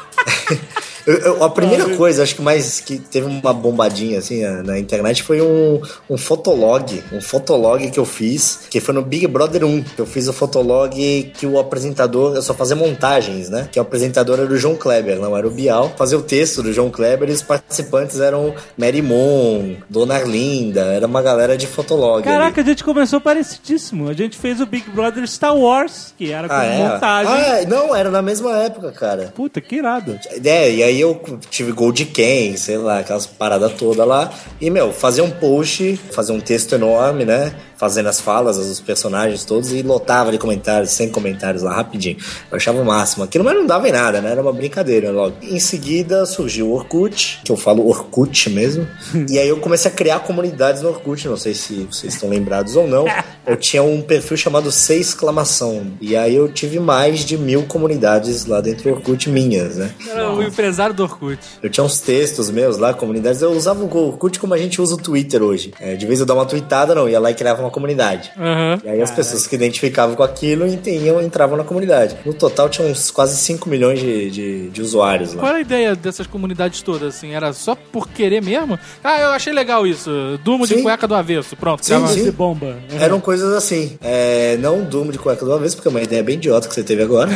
Eu- eu- a primeira coisa, acho que mais que teve uma bombadinha assim na, na internet foi um, um fotolog. Um fotolog que eu fiz, que foi no Big Brother um. Que eu fiz o fotolog que o apresentador, eu só fazia montagens, né? Que o apresentador era o João Kleber, não era o Bial. Fazia o texto do João Kleber e os participantes eram Mary Mon, Dona Arlinda, era uma galera de fotolog. Caraca, ali. a gente começou parecidíssimo. A gente fez o Big Brother Star Wars, que era com Ah, é? montagem. Ah, não, era na mesma época, cara. Puta, que irado. É, e aí eu tive Gold Ken, sei lá, aquelas paradas todas lá. E, meu, fazer um post, fazer um texto enorme, né? Fazendo as falas dos personagens todos e lotava de comentários, cem comentários lá, rapidinho. Eu achava o máximo. Aquilo mas não dava em nada, né? Era uma brincadeira logo. Em seguida surgiu o Orkut, que eu falo Orkut mesmo. E aí eu comecei a criar comunidades no Orkut, não sei se vocês estão lembrados ou não. Eu tinha um perfil chamado C exclamação. E aí eu tive mais de mil comunidades lá dentro do Orkut minhas, né? Era o empresário do Orkut. Eu tinha uns textos meus lá, comunidades. Eu usava o Orkut como a gente usa o Twitter hoje. É, de vez eu dava uma tweetada, não, ia lá e criava uma comunidade. Uhum. E aí as pessoas que identificavam com aquilo entendiam, entravam na comunidade. No total tinha uns quase cinco milhões de, de, de usuários lá. Qual era a ideia dessas comunidades todas, assim? Era só por querer mesmo? Ah, eu achei legal isso. Durmo de Sim. cueca do avesso. Pronto. Sim, ficava- sim. Bomba. Eram coisas assim. É, não durmo de cueca de uma vez, porque é uma ideia bem idiota que você teve agora.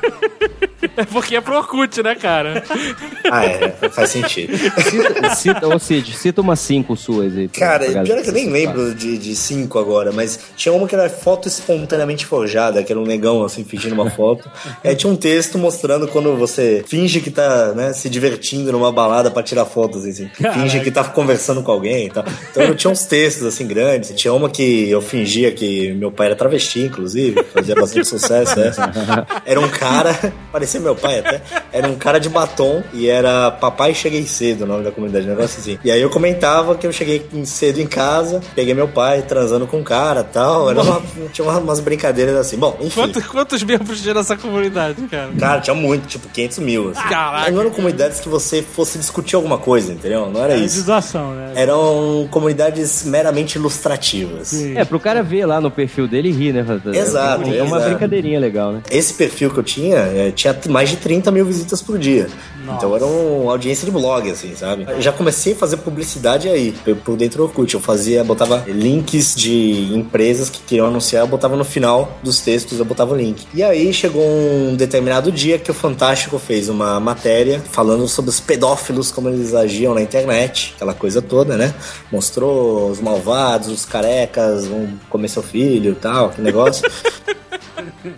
É porque é pro Orkut, né, cara? Ah, é, faz sentido. Cita, cita, ou seja, cita umas cinco suas aí. pra- Cara, pra galera pior que eu nem citar. lembro de, de cinco agora, mas tinha uma que era foto espontaneamente forjada, que era um negão, assim, fingindo uma foto. E aí tinha um texto mostrando quando você finge que tá, né, se divertindo numa balada pra tirar fotos, assim. Finge que tá conversando com alguém e tal. Então eu tinha uns textos, assim, grandes. Tinha uma que eu fingia que meu pai era travesti, inclusive, fazia bastante sucesso essa. Era um cara, parecia meu pai até, era um cara de batom e era Papai Cheguei Cedo, o nome da comunidade, um negócio assim. E aí eu comentava que eu cheguei cedo em casa, peguei meu pai transando com um cara e tal. Era uma, tinha uma- umas brincadeiras assim. Bom, enfim. Quantos, quantos membros tinha nessa comunidade, cara? Cara, tinha muito, tipo quinhentos mil. Assim. Caraca. Não eram comunidades que você fosse discutir alguma coisa, entendeu? Não era É de isso. zoação, né? Eram comunidades meramente ilustrativas. Sim. É, pro cara ver lá no perfil dele e rir, né? Exato, É uma exato. brincadeirinha legal, né? Esse perfil que eu tinha, é, tinha mais de trinta mil visitas por dia. Nossa. Então era uma audiência de blog, assim, sabe? Eu já comecei a fazer publicidade aí, por dentro do Orkut. Eu fazia, botava links de empresas que queriam anunciar, eu botava no final dos textos, eu botava o link. E aí chegou um determinado dia que o Fantástico fez uma matéria falando sobre os pedófilos, como eles agiam na internet, aquela coisa toda, né? Mostrou os malvados, os carecas, vão comer seu filho e tal, que negócio.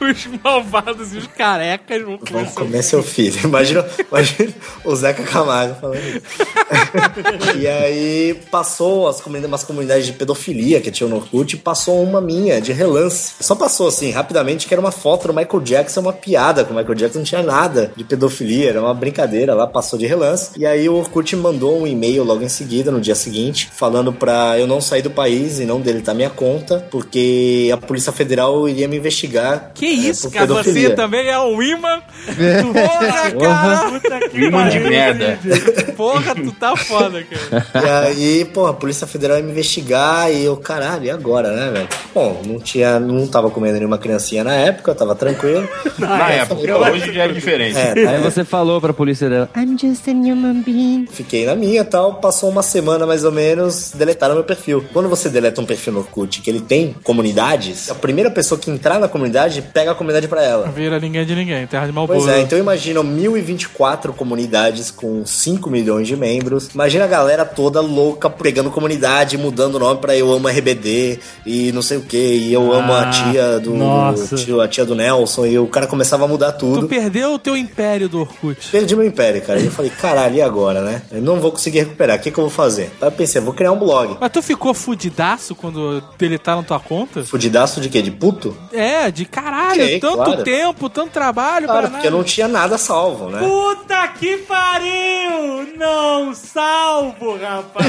os malvados e os carecas vão comer, vão comer seu filho. Imagina, imagina o Zeca Camargo falando isso. E aí passou as comunidades, umas comunidades de pedofilia que tinha no Orkut, passou uma minha de relance. Só passou assim, rapidamente, que era uma foto do Michael Jackson, uma piada com o Michael Jackson, não tinha nada de pedofilia, era uma brincadeira lá, passou de relance. E aí o Orkut mandou um e-mail logo em seguida, no dia seguinte, falando pra eu não sair do país e não deletar minha conta, porque a Polícia Federal iria me investigar. Que isso, é, cara? Você também é um imã? Porra, cara! Imã de merda. Porra, tu tá foda, cara. E aí, pô, a Polícia Federal ia me investigar e eu, caralho, e agora, né, velho? Bom, não tinha, não tava comendo nenhuma criancinha na época, eu tava tranquilo. Na, na época, falei, hoje já é diferente. É, tá, aí você falou pra polícia dela, I'm just a human being. Fiquei na minha e tal, passou uma semana mais ou menos, deletaram meu perfil. Quando você deleta um perfil no Orkut que ele tem comunidades, a primeira pessoa que entrar na comunidade pega a comunidade pra ela. Vira ninguém de ninguém, terra de Malboro. Pois é, então imagina mil e vinte e quatro comunidades com cinco milhões de membros. Imagina a galera toda louca pegando comunidade, mudando o nome pra Eu Amo R B D e não sei o que, e eu Ah, amo a tia do tio, a tia do Nelson, e o cara começava a mudar tudo. Tu perdeu o teu império do Orkut. Perdi meu império, cara. E eu falei, caralho, e agora, né? Eu não vou conseguir recuperar. O que, que eu vou fazer? Aí eu pensei, vou criar um blog. Mas tu ficou fudidaço quando deletaram tua conta? Fudidaço de quê? De puto? É, de caralho, Fiquei, tanto claro. tempo, tanto trabalho Claro, pra porque nada. eu não tinha nada salvo, né? Puta que pariu! Não salvo, rapaz!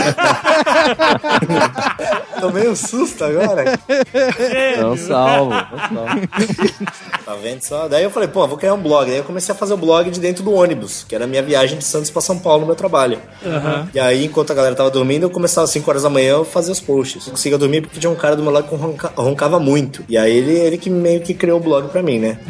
Tomei um susto agora. Não salvo, não salvo. Tá vendo só? Daí eu falei, pô, vou criar um blog. Daí eu comecei a fazer o blog de dentro do ônibus, que era a minha viagem de Santos pra São Paulo no meu trabalho. Uhum. E aí, enquanto a galera tava dormindo, eu começava às cinco horas da manhã a fazer os posts. Eu conseguia dormir porque tinha um cara do meu lado que ronca, roncava muito. E aí ele, ele que meio que criou o blog pra mim, né?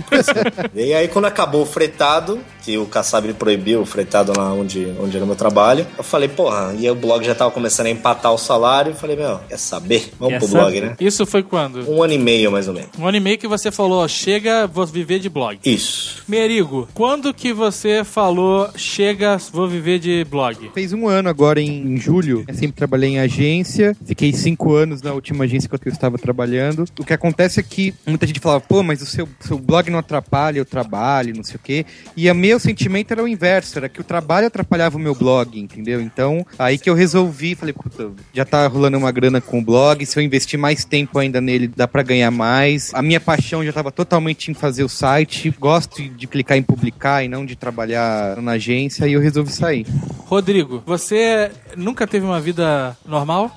E aí quando acabou o fretado, que o Kassab ele proibiu o fretado lá onde, onde era o meu trabalho, eu falei, porra, e aí o blog já tava começando a empatar o salário, eu falei, meu, quer saber? Vamos Quer pro saber? blog, né? Isso foi quando? Um ano e meio, mais ou menos. Um ano e meio que você falou, chega, vou viver de blog. Isso. Merigo, quando que você falou, chega, vou viver de blog? Fez um ano agora em, em julho. Eu sempre trabalhei em agência. Fiquei cinco anos na última agência que eu estava trabalhando. O que acontece é que muita gente falava, pô, mas o seu, seu blog não atrapalha o trabalho, não sei o quê. E o meu sentimento era o inverso, era que o trabalho atrapalhava o meu blog, entendeu? Então, aí que eu resolvi, falei, puta, já tá rolando uma grana com o blog, se eu investir mais tempo ainda nele, dá pra ganhar mais. A minha paixão já tava totalmente em fazer o site, gosto de clicar em publicar e não de trabalhar na agência, e eu resolvi sair. Rodrigo, você nunca teve uma vida normal?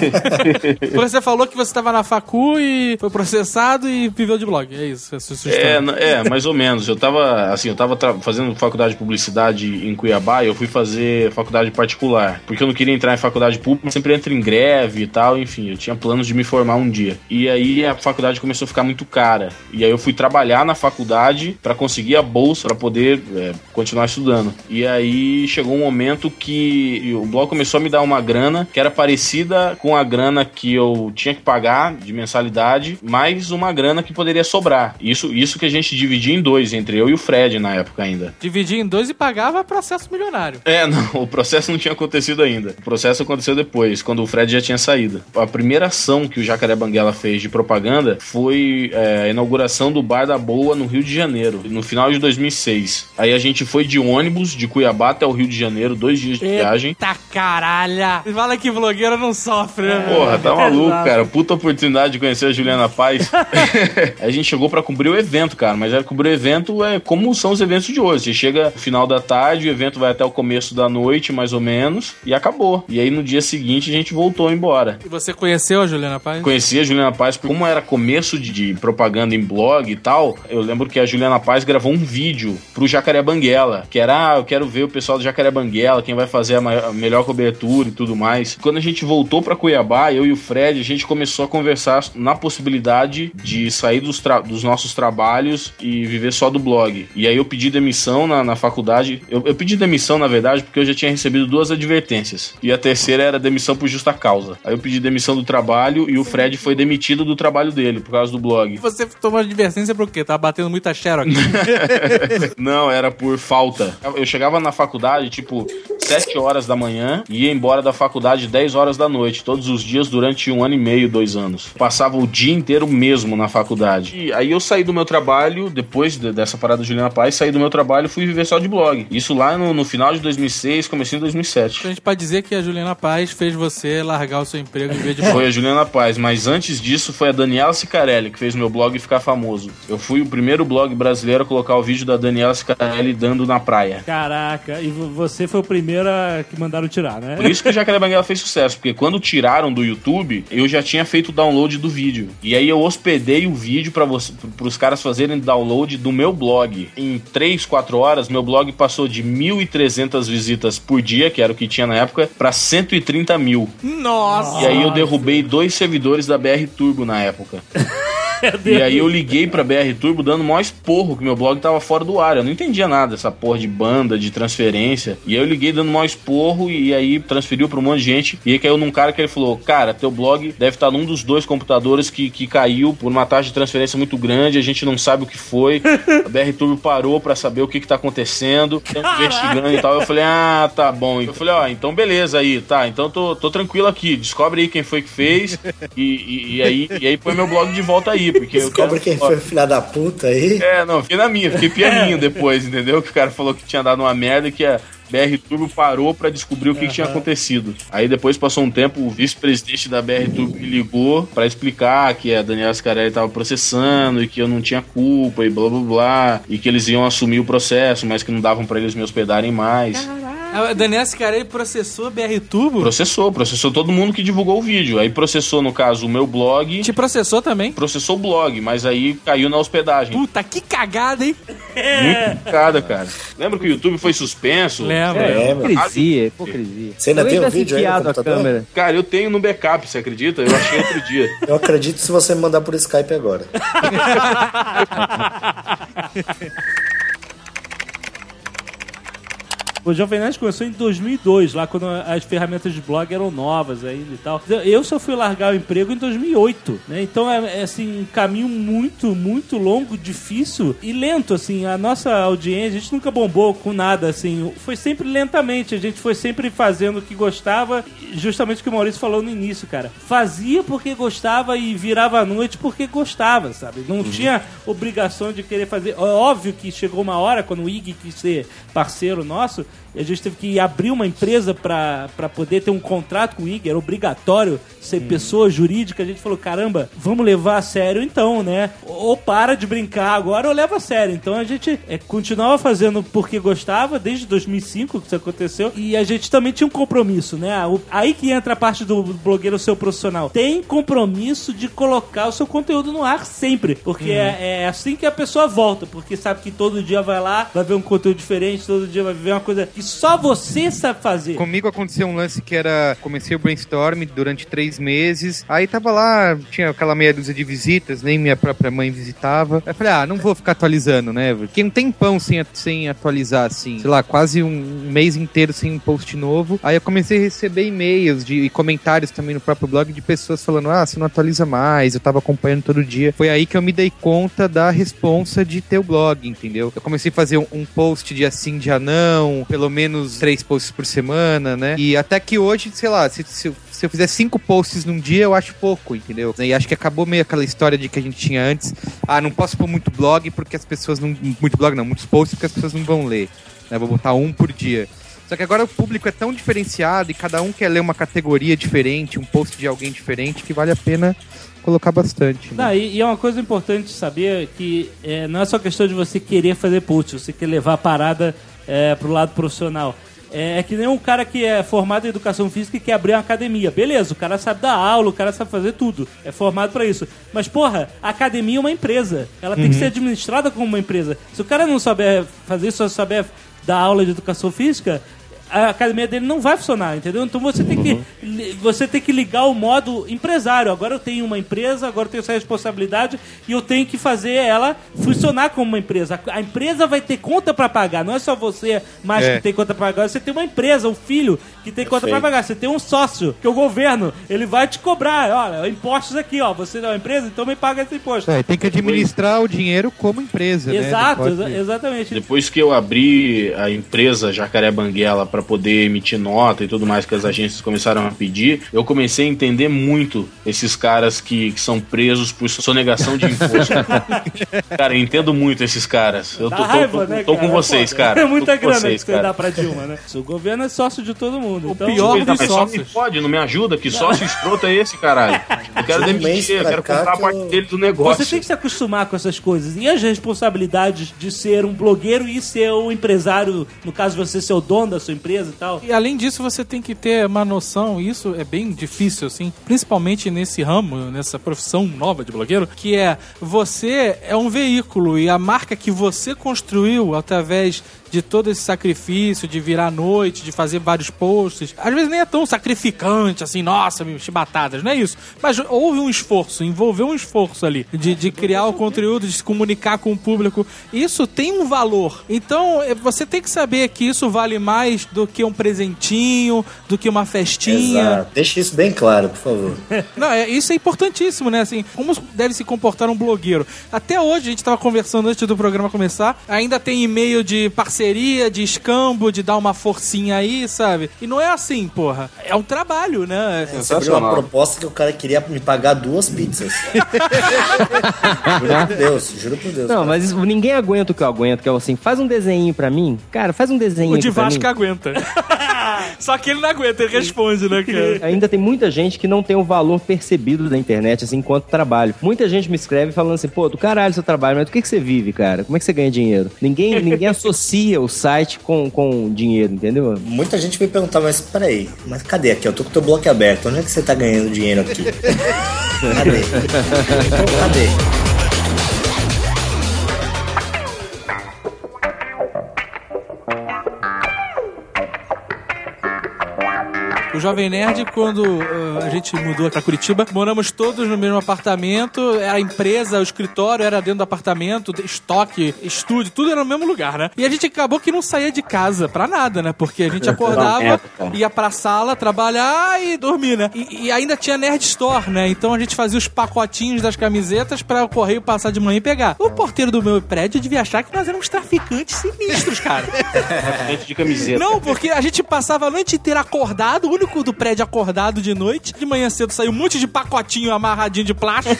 Porque você falou que você tava na facu e foi processado e viveu de blog, é isso? É, sua sua É, história. é, mais ou menos. Eu tava, assim, eu tava tra- fazendo faculdade de publicidade em Cuiabá e eu fui fazer faculdade particular, porque eu não queria entrar em faculdade pública, eu sempre entro em greve e tal, enfim, eu tinha planos de me formar um dia. E aí a faculdade começou a ficar muito cara. E aí eu fui trabalhar na faculdade pra conseguir a bolsa pra poder é, continuar estudando. E aí chegou um momento que o blog começou a me dar uma grana que era parecida com a grana que eu tinha que pagar de mensalidade, mais uma grana que poderia sobrar. Isso, isso que a gente dividia em dois, entre eu e o Fred na época ainda. Dividia em dois e pagava processo milionário. É, não, o processo não tinha acontecido ainda. O processo aconteceu depois, quando o Fred já tinha saído. A primeira ação que o Jacaré Banguela fez de propaganda foi é, a inauguração do Bar da Boa no Rio de Janeiro, no final de dois mil e seis. Aí a gente foi de ônibus de Cuiabá até o Rio de Janeiro, dois dias de viagem. Eita caralho! Fala que blogueiro não sofre, né? Porra, tá maluco, Exato. cara. Puta oportunidade de conhecer a Juliana Paz. Aí a gente chegou pra cobrir o evento, cara. Mas era cobrir o evento é como são os eventos de hoje. Você chega no final da tarde, o evento vai até o começo da noite, mais ou menos, e acabou. E aí no dia seguinte a gente voltou embora. E você conheceu a Juliana Paz? Conheci a Juliana Paz, porque como era começo de, de propaganda em blog e tal, eu lembro que a Juliana Paz gravou um vídeo pro Jacaré Banguela, que era, ah, eu quero ver o pessoal do Jacaré Banguela, quem vai fazer a, maior, a melhor cobertura e tudo mais. Quando a gente voltou pra Cuiabá, eu e o Fred, a gente começou a conversar na possibilidade de sair dos, tra- dos nossos trabalhos e viver só do blog. E aí eu pedi demissão na, na faculdade. Eu, eu pedi demissão, na verdade, porque eu já tinha recebido duas advertências. E a terceira era demissão por justa causa. Aí eu pedi demissão do trabalho e o Fred foi demitido do trabalho dele, por causa do blog. Você tomou advertência por quê? Tava batendo muita xerox. Não, era por falta. Eu chegava na faculdade, tipo, sete horas da manhã e ia embora da faculdade dez horas da noite, todos os dias durante um ano e meio, dois anos. Passava o dia inteiro mesmo na faculdade. E aí eu saí do meu trabalho, depois de, dessa parada da Juliana Paz, saí do meu trabalho e fui viver só de blog. Isso lá no, no final de dois mil e seis, comecinho de dois mil e sete. Então a gente pode dizer que a Juliana Paz fez você largar o seu emprego em vez de blog. Foi a Juliana Paz, mas antes disso foi a Daniela Sicarelli que fez meu blog ficar famoso. Eu fui o primeiro blog brasileiro a colocar o vídeo da Daniela Sicarelli dando na praia. Caraca, e você foi o primeiro a que mandaram tirar, né? Por isso que o Jacaré Banguela fez sucesso, porque quando tiraram do YouTube, eu já tinha feito o download do vídeo. E aí eu hospedei o vídeo para você, pros caras fazerem download do meu blog. Em três, quatro horas, meu blog passou de mil e trezentas visitas por dia, que era o que tinha na época, para cento e trinta mil. Nossa! E aí eu derrubei dois servidores da B R Turbo na época. E aí eu liguei pra B R Turbo dando o maior esporro que meu blog tava fora do ar. Eu não entendia nada dessa porra de banda, de transferência. E aí eu liguei dando o maior esporro e aí transferiu pra um monte de gente. E aí caiu num cara que ele falou: cara, teu blog deve estar num dos dois computadores que, que caiu por uma taxa de transferência muito grande. A gente não sabe o que foi. A B R Turbo parou pra saber o que que tá acontecendo. Estamos investigando e tal. Eu falei: ah, tá bom. Eu falei: ó, então beleza aí, tá. Então tô, tô tranquilo aqui. Descobre aí quem foi que fez. E, e, e, aí, e aí põe meu blog de volta aí. Porque descobre quem foi o filho da puta aí. É, não, fiquei na minha, fiquei pianinho depois, entendeu? Que o cara falou que tinha dado uma merda e que a B R Turbo parou pra descobrir o que, uhum. que tinha acontecido. Aí depois passou um tempo, o vice-presidente da B R Turbo me ligou pra explicar que a Daniela Sicarelli tava processando e que eu não tinha culpa e blá blá blá, e que eles iam assumir o processo, mas que não davam pra eles me hospedarem mais. Caraca. A Daniela Sicarelli processou a B R Turbo? Processou, processou todo mundo que divulgou o vídeo. Aí processou, no caso, o meu blog. Te processou também? Processou o blog, mas aí caiu na hospedagem. Puta, que cagada, hein? Muito cagada, cara. Lembra que o YouTube foi suspenso? Lembra. É, hipocrisia, hipocrisia. Você ainda tem o vídeo aí no computador? Câmera. Cara, eu tenho no backup, você acredita? Eu achei outro dia. Eu acredito se você me mandar por Skype agora. O Jovem Nerd começou em dois mil e dois, lá quando as ferramentas de blog eram novas ainda e tal. Eu só fui largar o emprego em dois mil e oito, né? Então é, é assim, um caminho muito, muito longo, difícil e lento, assim. A nossa audiência, a gente nunca bombou com nada, assim. Foi sempre lentamente, a gente foi sempre fazendo o que gostava, justamente o que o Maurício falou no início, cara. Fazia porque gostava e virava à noite porque gostava, sabe? Não uhum. tinha obrigação de querer fazer. Óbvio que chegou uma hora, quando o Ig quis ser parceiro nosso, e a gente teve que abrir uma empresa pra, pra poder ter um contrato com o I G, era obrigatório ser hum. pessoa jurídica. A gente falou, caramba, vamos levar a sério então, né? Ou para de brincar agora ou leva a sério. Então a gente é, continuava fazendo porque gostava, desde dois mil e cinco que isso aconteceu, e a gente também tinha um compromisso, né? O, aí que entra a parte do blogueiro seu profissional. Tem compromisso de colocar o seu conteúdo no ar sempre, porque hum. é, é assim que a pessoa volta, porque sabe que todo dia vai lá, vai ver um conteúdo diferente, todo dia vai ver uma coisa que só você sabe fazer. Comigo aconteceu um lance que era... Comecei o brainstorm durante três meses. Aí tava lá, tinha aquela meia dúzia de visitas, nem minha própria mãe visitava. Aí eu falei, ah, não vou ficar atualizando, né? Porque não tem pão sem, sem atualizar, assim. Sei lá, quase um mês inteiro sem um post novo. Aí eu comecei a receber e-mails de, e comentários também no próprio blog de pessoas falando, ah, você não atualiza mais, eu tava acompanhando todo dia. Foi aí que eu me dei conta da responsa de ter o blog, entendeu? Eu comecei a fazer um, um post dia sim, dia não, pelo menos três posts por semana, né? E até que hoje, sei lá, se, se, se eu fizer cinco posts num dia, eu acho pouco, entendeu? E acho que acabou meio aquela história de que a gente tinha antes. Ah, não posso pôr muito blog porque as pessoas não... Muito blog não, muitos posts porque as pessoas não vão ler. Né? Vou botar um por dia. Só que agora o público é tão diferenciado e cada um quer ler uma categoria diferente, um post de alguém diferente, que vale a pena colocar bastante. Né? Não, e, e é uma coisa importante saber que é, não é só questão de você querer fazer post, você quer levar a parada é, pro lado profissional. É, é que nem um cara que é formado em educação física e quer abrir uma academia. Beleza, o cara sabe dar aula, o cara sabe fazer tudo. É formado pra isso. Mas, porra, a academia é uma empresa. Ela tem uhum. que ser administrada como uma empresa. Se o cara não souber fazer isso, só souber dar aula de educação física, a academia dele não vai funcionar, entendeu? Então você tem que, uhum. você tem que ligar o modo empresário. Agora eu tenho uma empresa, agora eu tenho essa responsabilidade e eu tenho que fazer ela funcionar como uma empresa. A empresa vai ter conta pra pagar, não é só você mais é. que tem conta pra pagar. Você tem uma empresa, um filho que tem conta pra pagar. Você tem um sócio, que é o governo, ele vai te cobrar. Olha, impostos aqui, ó. Você é uma empresa, então me paga esse imposto. É, tem que administrar Depois... o dinheiro como empresa, Exato, né? exa- exatamente. Depois que eu abri a empresa Jacaré Banguela pra para poder emitir nota e tudo mais que as agências começaram a pedir, eu comecei a entender muito esses caras que, que são presos por sonegação de imposto. Cara, eu entendo muito esses caras. Eu tô, tô, raiva, tô, né, tô cara? com vocês, cara. É muita grana vocês, que você dá pra Dilma, né? O governo é sócio de todo mundo. O então, pior Então, dos mas só me sócios. pode, não me ajuda. Que sócio escroto é esse, caralho? Eu quero De um mês demitir, eu pra quero cá comprar a que parte eu- dele do negócio. Você tem que se acostumar com essas coisas. E as responsabilidades de ser um blogueiro e ser um empresário, no caso você ser o dono da sua empresa e tal. E além disso, você tem que ter uma noção, e isso é bem difícil, assim, principalmente nesse ramo, nessa profissão nova de blogueiro, que é, você é um veículo e a marca que você construiu através de todo esse sacrifício, de virar à noite, de fazer vários posts, às vezes nem é tão sacrificante, assim, nossa, chibatadas, não é isso. Mas houve um esforço, envolveu um esforço ali, de, de criar o conteúdo, de se comunicar com o público. Isso tem um valor. Então, eh, você tem que saber que isso vale mais do que um presentinho, do que uma festinha. Exato. Deixa isso bem claro, por favor. Não, é, isso é importantíssimo, né? Assim, como deve se comportar um blogueiro. Até hoje, a gente tava conversando antes do programa começar, ainda tem e-mail de parceria, de escambo, de dar uma forcinha aí, sabe? E não é assim, porra. É um trabalho, né? Você abriu uma proposta que o cara queria me pagar duas pizzas. Juro por Deus, juro por Deus. Não, cara. mas ninguém aguenta o que eu aguento, que é assim, faz um desenho pra mim. Cara, faz um desenho O de aqui pra Vasco mim. aguenta. Só que ele não aguenta, ele responde, né, cara? Ainda tem muita gente que não tem o valor percebido da internet, assim, enquanto trabalho. Muita gente me escreve falando assim, pô, do caralho seu trabalho, mas do que, que você vive, cara? Como é que você ganha dinheiro? Ninguém, ninguém associa o site com, com dinheiro, entendeu? Muita gente me perguntar, mas peraí, mas cadê aqui? Eu tô com o teu bloco aberto, onde é que você tá ganhando dinheiro aqui? Cadê? Então, cadê? O Jovem Nerd, quando uh, a gente mudou pra Curitiba, moramos todos no mesmo apartamento, era a empresa, o escritório era dentro do apartamento, estoque, estúdio, tudo era no mesmo lugar, né? E a gente acabou que não saía de casa pra nada, né? Porque a gente acordava, ia pra sala trabalhar e dormir, né? E, e ainda tinha Nerd Store, né? Então a gente fazia os pacotinhos das camisetas pra o correio passar de manhã e pegar. O porteiro do meu prédio devia achar que nós éramos traficantes sinistros, cara. Dentro de camiseta. Não, porque a gente passava a noite inteira acordado, o único do prédio acordado de noite. De manhã cedo saiu um monte de pacotinho amarradinho de plástico.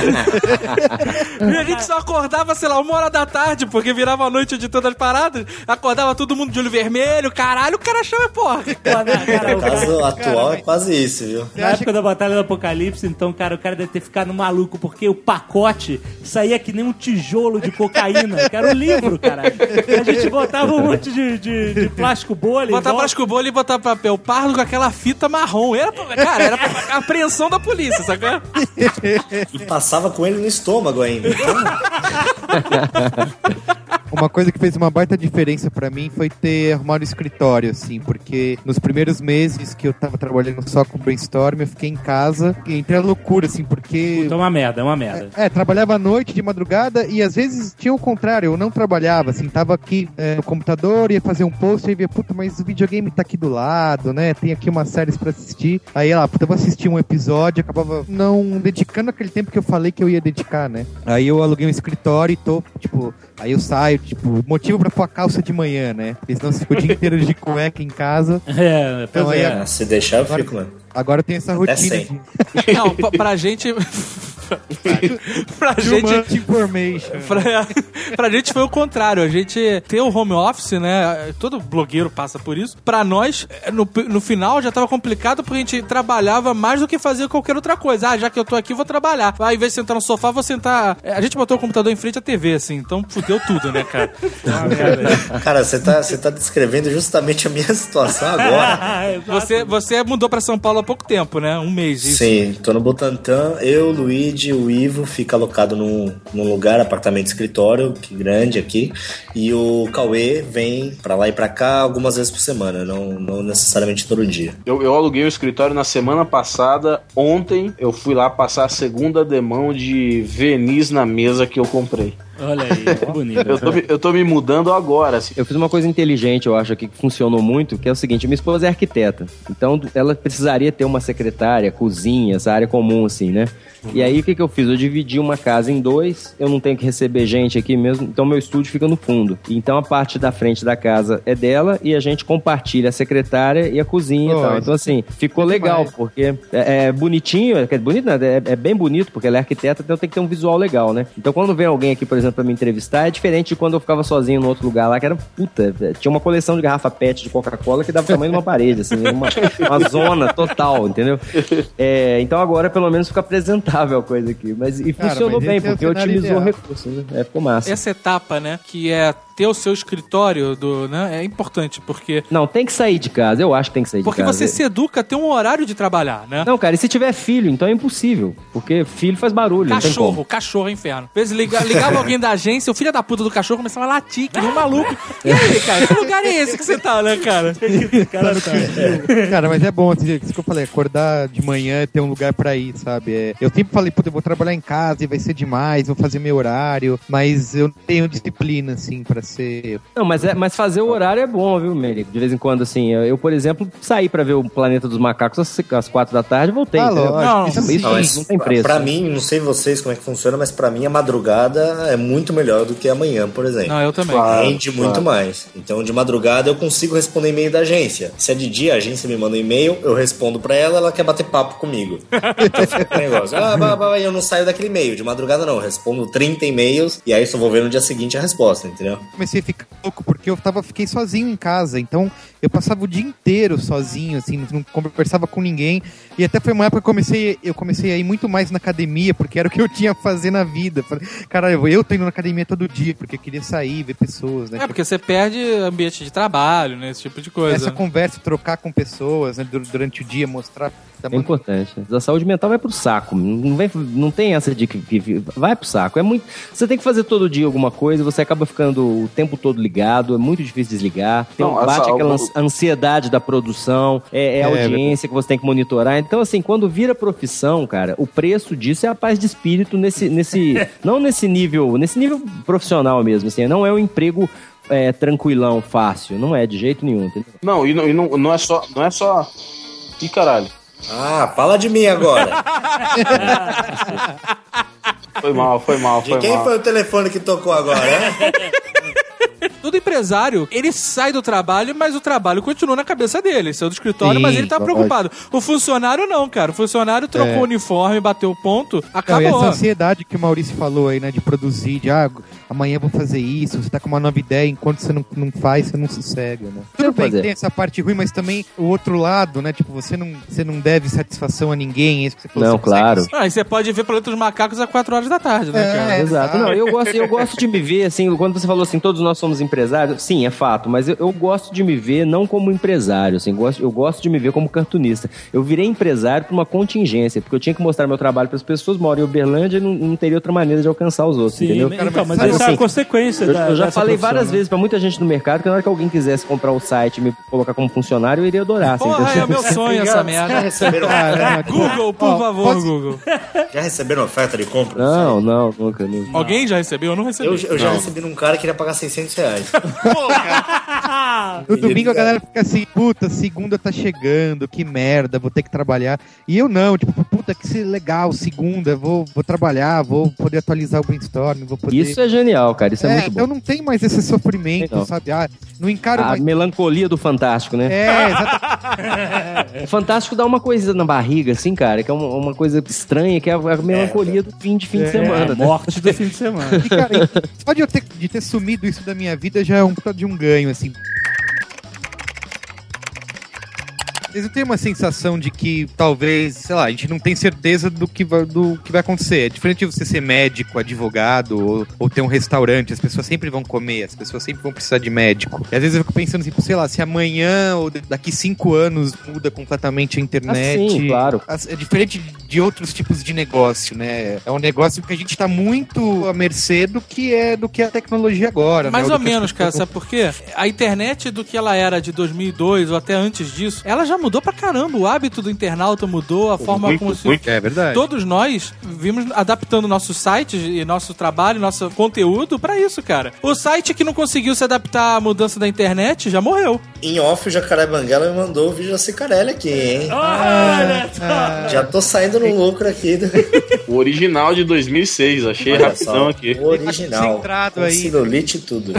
E a gente só acordava, sei lá, uma hora da tarde, porque virava a noite de todas as paradas. Acordava todo mundo de olho vermelho, caralho, o cara chama, porra. O caso atual é quase isso, viu? Na época da Batalha do Apocalipse, então, cara, o cara deve ter ficado maluco, porque o pacote saía que nem um tijolo de cocaína, que era um livro, caralho. A gente botava um monte de, de, de plástico bolha. Botava plástico bolha e botava papel pardo com aquela fita marrom. Era, cara, era a apreensão da polícia, sacou? E passava com ele no estômago ainda. Uma coisa que fez uma baita diferença pra mim foi ter arrumado um escritório, assim, porque nos primeiros meses que eu tava trabalhando só com brainstorm, eu fiquei em casa e entrei à loucura, assim, porque... Puta, é uma merda, é uma merda. É, trabalhava à noite, de madrugada, e às vezes tinha o contrário, eu não trabalhava, assim, tava aqui é, no computador, ia fazer um post, e via, puta, mas o videogame tá aqui do lado, né, tem aqui umas séries pra assistir, aí lá, puta, eu vou assistir um episódio, acabava não dedicando aquele tempo que eu falei que eu ia dedicar, né. Aí eu aluguei um escritório e tô, tipo, aí eu saio, tipo, motivo pra pôr a calça de manhã, né, porque senão você fica o dia inteiro de cueca em casa. É, então, aí, é. Se deixar, eu agora, fico, mano. Agora eu tenho essa Até rotina. sem. De... Não, pra, pra gente... pra gente pra, pra gente foi o contrário. A gente ter o home office, né? Todo blogueiro passa por isso. Pra nós, no, no final já tava complicado porque a gente trabalhava mais do que fazia qualquer outra coisa. Ah, já que eu tô aqui, vou trabalhar. Ao invés de sentar no sofá, vou sentar... A gente botou o computador em frente à T V, assim. Então fudeu tudo, né, cara? Cara, você tá, você tá descrevendo justamente a minha situação agora. Você, você mudou pra São Paulo há pouco tempo, né? Um mês, isso. Sim, tô no Butantã. Eu, Luigi, o Ivo fica alocado num, num lugar, apartamento escritório, que grande aqui. E o Cauê vem pra lá e pra cá algumas vezes por semana, não, não necessariamente todo dia. Eu, eu aluguei o escritório na semana passada. Ontem eu fui lá passar a segunda demão de verniz na mesa que eu comprei. Olha aí, é bonito. Eu tô, me, eu tô me mudando agora. Assim. Eu fiz uma coisa inteligente, eu acho, aqui, que funcionou muito, que é o seguinte, minha esposa é arquiteta, então ela precisaria ter uma secretária, cozinha, essa área comum, assim, né? E aí, o que que eu fiz? Eu dividi uma casa em dois, eu não tenho que receber gente aqui mesmo, então meu estúdio fica no fundo. Então, a parte da frente da casa é dela e a gente compartilha a secretária e a cozinha oh, e tal. Então, assim, ficou legal, demais. Porque é, é bonitinho, é bonito, né? É, é bem bonito, porque ela é arquiteta, então tem que ter um visual legal, né? Então, quando vem alguém aqui, por exemplo, pra me entrevistar, é diferente de quando eu ficava sozinho no outro lugar lá, que era, puta, tinha uma coleção de garrafa pet de Coca-Cola que dava o tamanho de uma parede, assim, uma, uma zona total, entendeu? É, então, agora, pelo menos, fica apresentável a coisa aqui. Mas, e Cara, funcionou mas bem, porque é otimizou o recurso, né? É, ficou massa. Essa etapa, né, que é ter o seu escritório, do, né, é importante, porque... Não, tem que sair de casa, eu acho que tem que sair porque de casa. Porque você se educa a ter um horário de trabalhar, né? Não, cara, e se tiver filho, então é impossível, porque filho faz barulho. Cachorro, cachorro é inferno. Às vezes liga, ligava alguém da agência, o filho da puta do cachorro começava a latir, que nem um maluco. E aí, cara, que lugar é esse que você tá, né, cara? cara, tá. Cara, mas é bom, assim, isso que eu falei, acordar de manhã, ter um lugar pra ir, sabe? É, eu sempre falei, puta, eu vou trabalhar em casa e vai ser demais, vou fazer meu horário, mas eu não tenho disciplina, assim, pra ser... Não, mas, é, mas fazer o horário é bom, viu, Merico? De vez em quando, assim, eu, eu, por exemplo, saí pra ver o Planeta dos Macacos às, às quatro da tarde e voltei. Ah, lógico. Não, isso, isso, não, isso não tem preço. Pra mim, não sei vocês como é que funciona, mas pra mim a madrugada é muito melhor do que amanhã, por exemplo. Não, eu também. Rende muito claro. mais. Então, de madrugada eu consigo responder e-mail da agência. Se é de dia, a agência me manda um e-mail, eu respondo pra ela, ela quer bater papo comigo. Então fica o negócio. Ah, bah, bah, eu não saio daquele e-mail. De madrugada não, eu respondo trinta e-mails e aí só vou ver no dia seguinte a resposta, entendeu? Comecei a ficar louco porque eu tava, fiquei sozinho em casa, então eu passava o dia inteiro sozinho, assim, não conversava com ninguém, e até foi uma época que eu comecei, eu comecei a ir muito mais na academia, porque era o que eu tinha a fazer na vida. Caralho, eu tô indo na academia todo dia, porque eu queria sair, ver pessoas, né? É, porque você perde ambiente de trabalho, né, esse tipo de coisa. Essa conversa, trocar com pessoas, né, durante o dia, mostrar... É importante. A saúde mental vai pro saco. Não, vem, não tem essa de que, que vai pro saco. É muito. Você tem que fazer todo dia alguma coisa, você acaba ficando o tempo todo ligado, é muito difícil desligar. Tem, não, bate essa, aquela eu... ansiedade da produção, é, é, é audiência é... que você tem que monitorar. Então, assim, quando vira profissão, cara, o preço disso é a paz de espírito nesse. nesse não nesse nível, nesse nível profissional mesmo. Assim, não é um emprego. É, tranquilão, fácil. Não é de jeito nenhum. Entendeu? Não, e não, e não, não é só. Não é só. Ih, caralho. Ah, fala de mim agora. Foi mal, foi mal, foi de quem mal. Foi o telefone que tocou agora, né? Todo empresário, ele sai do trabalho, mas o trabalho continua na cabeça dele. Saiu do escritório, Sim, mas ele tá preocupado. O funcionário não, cara. O funcionário trocou é. o uniforme, bateu o ponto, acabou. Não, e essa ansiedade que o Maurício falou aí, né, de produzir, de ah, amanhã eu vou fazer isso, você tá com uma nova ideia, enquanto você não, não faz, você não sossega, né? Tudo bem que tem essa parte ruim, mas também o outro lado, né, tipo, você não, você não deve satisfação a ninguém, é isso que você falou. Não, claro. Ah, e você pode ver Planeta dos Macacos às quatro horas da tarde, né, é, cara? É, exato. Não, eu gosto, eu gosto de me ver, assim, quando você falou assim, todos nós somos empresários, sim, é fato, mas eu, eu gosto de me ver não como empresário, assim, gosto, eu gosto de me ver como cartunista. Eu virei empresário por uma contingência, porque eu tinha que mostrar meu trabalho para as pessoas, moro em Uberlândia e não, não teria outra maneira de alcançar os outros, sim, entendeu? Então, mas essa assim, é a consequência eu, da eu já falei profissão, várias né? vezes para muita gente no mercado que na hora que alguém quisesse comprar o site e me colocar como funcionário, eu iria adorar. Porra, assim, é meu sonho essa merda. Já receberam Google, por oh, favor, pode... Google. Já receberam oferta de compra? Não, não, nunca, nunca. Alguém já recebeu? Eu não recebi. Eu, eu já não. recebi num cara que queria pagar seiscentos reais. Pô, cara. No domingo a galera fica assim, puta, segunda tá chegando, que merda, vou ter que trabalhar. E eu não, tipo, puta, que legal, segunda, vou, vou trabalhar, vou poder atualizar o brainstorm, vou poder... Isso é genial, cara, isso é, é muito bom. Então não tem mais esse sofrimento, não. sabe? Ah, não encaro a mais... melancolia do Fantástico, né? É, exatamente. O Fantástico dá uma coisa na barriga, assim, cara, que é uma, uma coisa estranha, que é a, a melancolia é, do fim de fim é, de semana. A morte né? do fim de semana. E, cara, só de eu ter, de ter sumido isso da minha vida já é um puta de um ganho, assim. Vocês não têm uma sensação de que talvez, sei lá, a gente não tem certeza do que vai, do que vai acontecer? É diferente de você ser médico, advogado ou, ou ter um restaurante, as pessoas sempre vão comer, as pessoas sempre vão precisar de médico. E às vezes eu fico pensando assim, sei lá, se amanhã ou daqui cinco anos muda completamente a internet. Ah, sim, claro. É diferente de outros tipos de negócio, né? É um negócio que a gente tá muito à mercê do que é, do que é a tecnologia agora. Mais né? ou menos, cara, sabe por quê? A internet do que ela era de dois mil e dois ou até antes disso, ela já mudou pra caramba. O hábito do internauta mudou, a forma muito, como se... muito. É verdade. Todos nós vimos adaptando nossos sites e nosso trabalho, nosso conteúdo pra isso, cara. O site que não conseguiu se adaptar à mudança da internet já morreu. Em off, o Jacaré Banguela me mandou o vídeo da Cicarelli aqui, hein? Olha só! Ah, já tô saindo no lucro aqui. O original de dois mil e seis, achei Olha rapidão só, aqui. O original, com aí. celulite e tudo.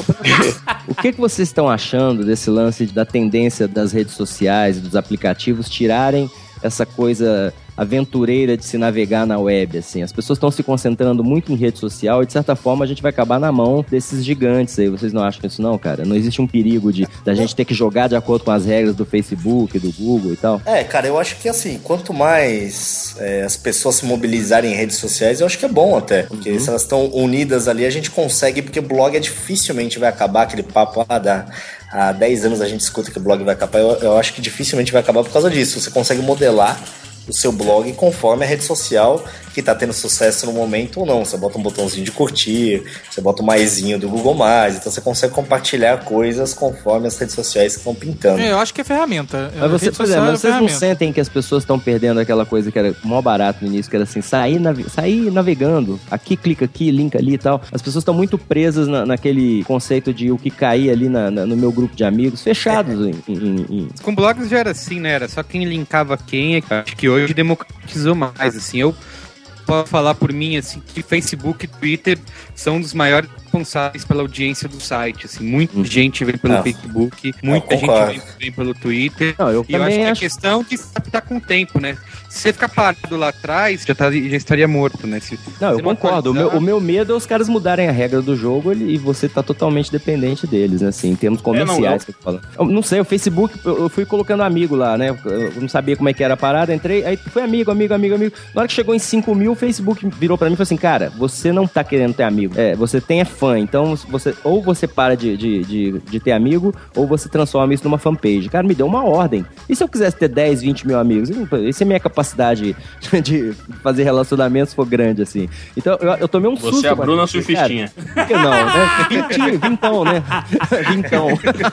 O que, que vocês estão achando desse lance da tendência das redes sociais e dos aplicativos tirarem essa coisa aventureira de se navegar na web, assim? As pessoas estão se concentrando muito em rede social e, de certa forma, a gente vai acabar na mão desses gigantes aí. Vocês não acham isso, não, cara? Não existe um perigo de da gente ter que jogar de acordo com as regras do Facebook, do Google e tal? É, cara, eu acho que, assim, quanto mais é, as pessoas se mobilizarem em redes sociais, eu acho que é bom até. Porque uhum. se elas estão unidas ali, a gente consegue, porque blog é dificilmente vai acabar, aquele papo lá da... Há dez anos a gente escuta que o blog vai acabar. Eu, eu acho que dificilmente vai acabar por causa disso. Você consegue modelar o seu blog conforme a rede social que tá tendo sucesso no momento ou não. Você bota um botãozinho de curtir, você bota um maisinho do Google mais, então você consegue compartilhar coisas conforme as redes sociais que estão pintando. É, eu acho que é ferramenta. Mas, você, por exemplo, é vocês não sentem que as pessoas estão perdendo aquela coisa que era mó barato no início, que era assim, sair, navi- sair navegando, aqui, clica aqui, link ali e tal. As pessoas estão muito presas na, naquele conceito de o que cair ali na, na, no meu grupo de amigos, fechados em, em, em... Com blogs já era assim, né? Era só quem linkava quem. Acho que hoje democratizou mais, assim. Eu posso falar por mim, assim, que Facebook e Twitter são um dos maiores responsáveis pela audiência do site, assim. Muita uhum. gente vem pelo ah, Facebook, muita gente vem, vem pelo Twitter. Não, eu e eu acho que acho... é questão de se adaptar com o tempo, né? Se você ficar parado lá atrás, já, tá, já estaria morto, né? Se, não, eu não concordo. Atualizar... O, meu, o meu medo é os caras mudarem a regra do jogo e você tá totalmente dependente deles, né? Assim, em termos comerciais. É, não, eu... Que eu, tô falando. Eu não sei, o Facebook, eu fui colocando amigo lá, né? Eu não sabia como é que era a parada, entrei, aí foi amigo, amigo, amigo, amigo. Na hora que chegou em cinco mil, o Facebook virou pra mim e falou assim, cara, você não tá querendo ter amigo. É, você tem é fã, então você, ou você para de, de, de, de ter amigo, ou você transforma isso numa fanpage. Cara, me deu uma ordem. E se eu quisesse ter dez, vinte mil amigos? Essa é a minha capacidade de fazer relacionamentos for grande, assim. Então, eu, eu tomei um susto. Você é a Bruna Surfistinha. Por que não, né? Vintinho, vintão, né? Vintão.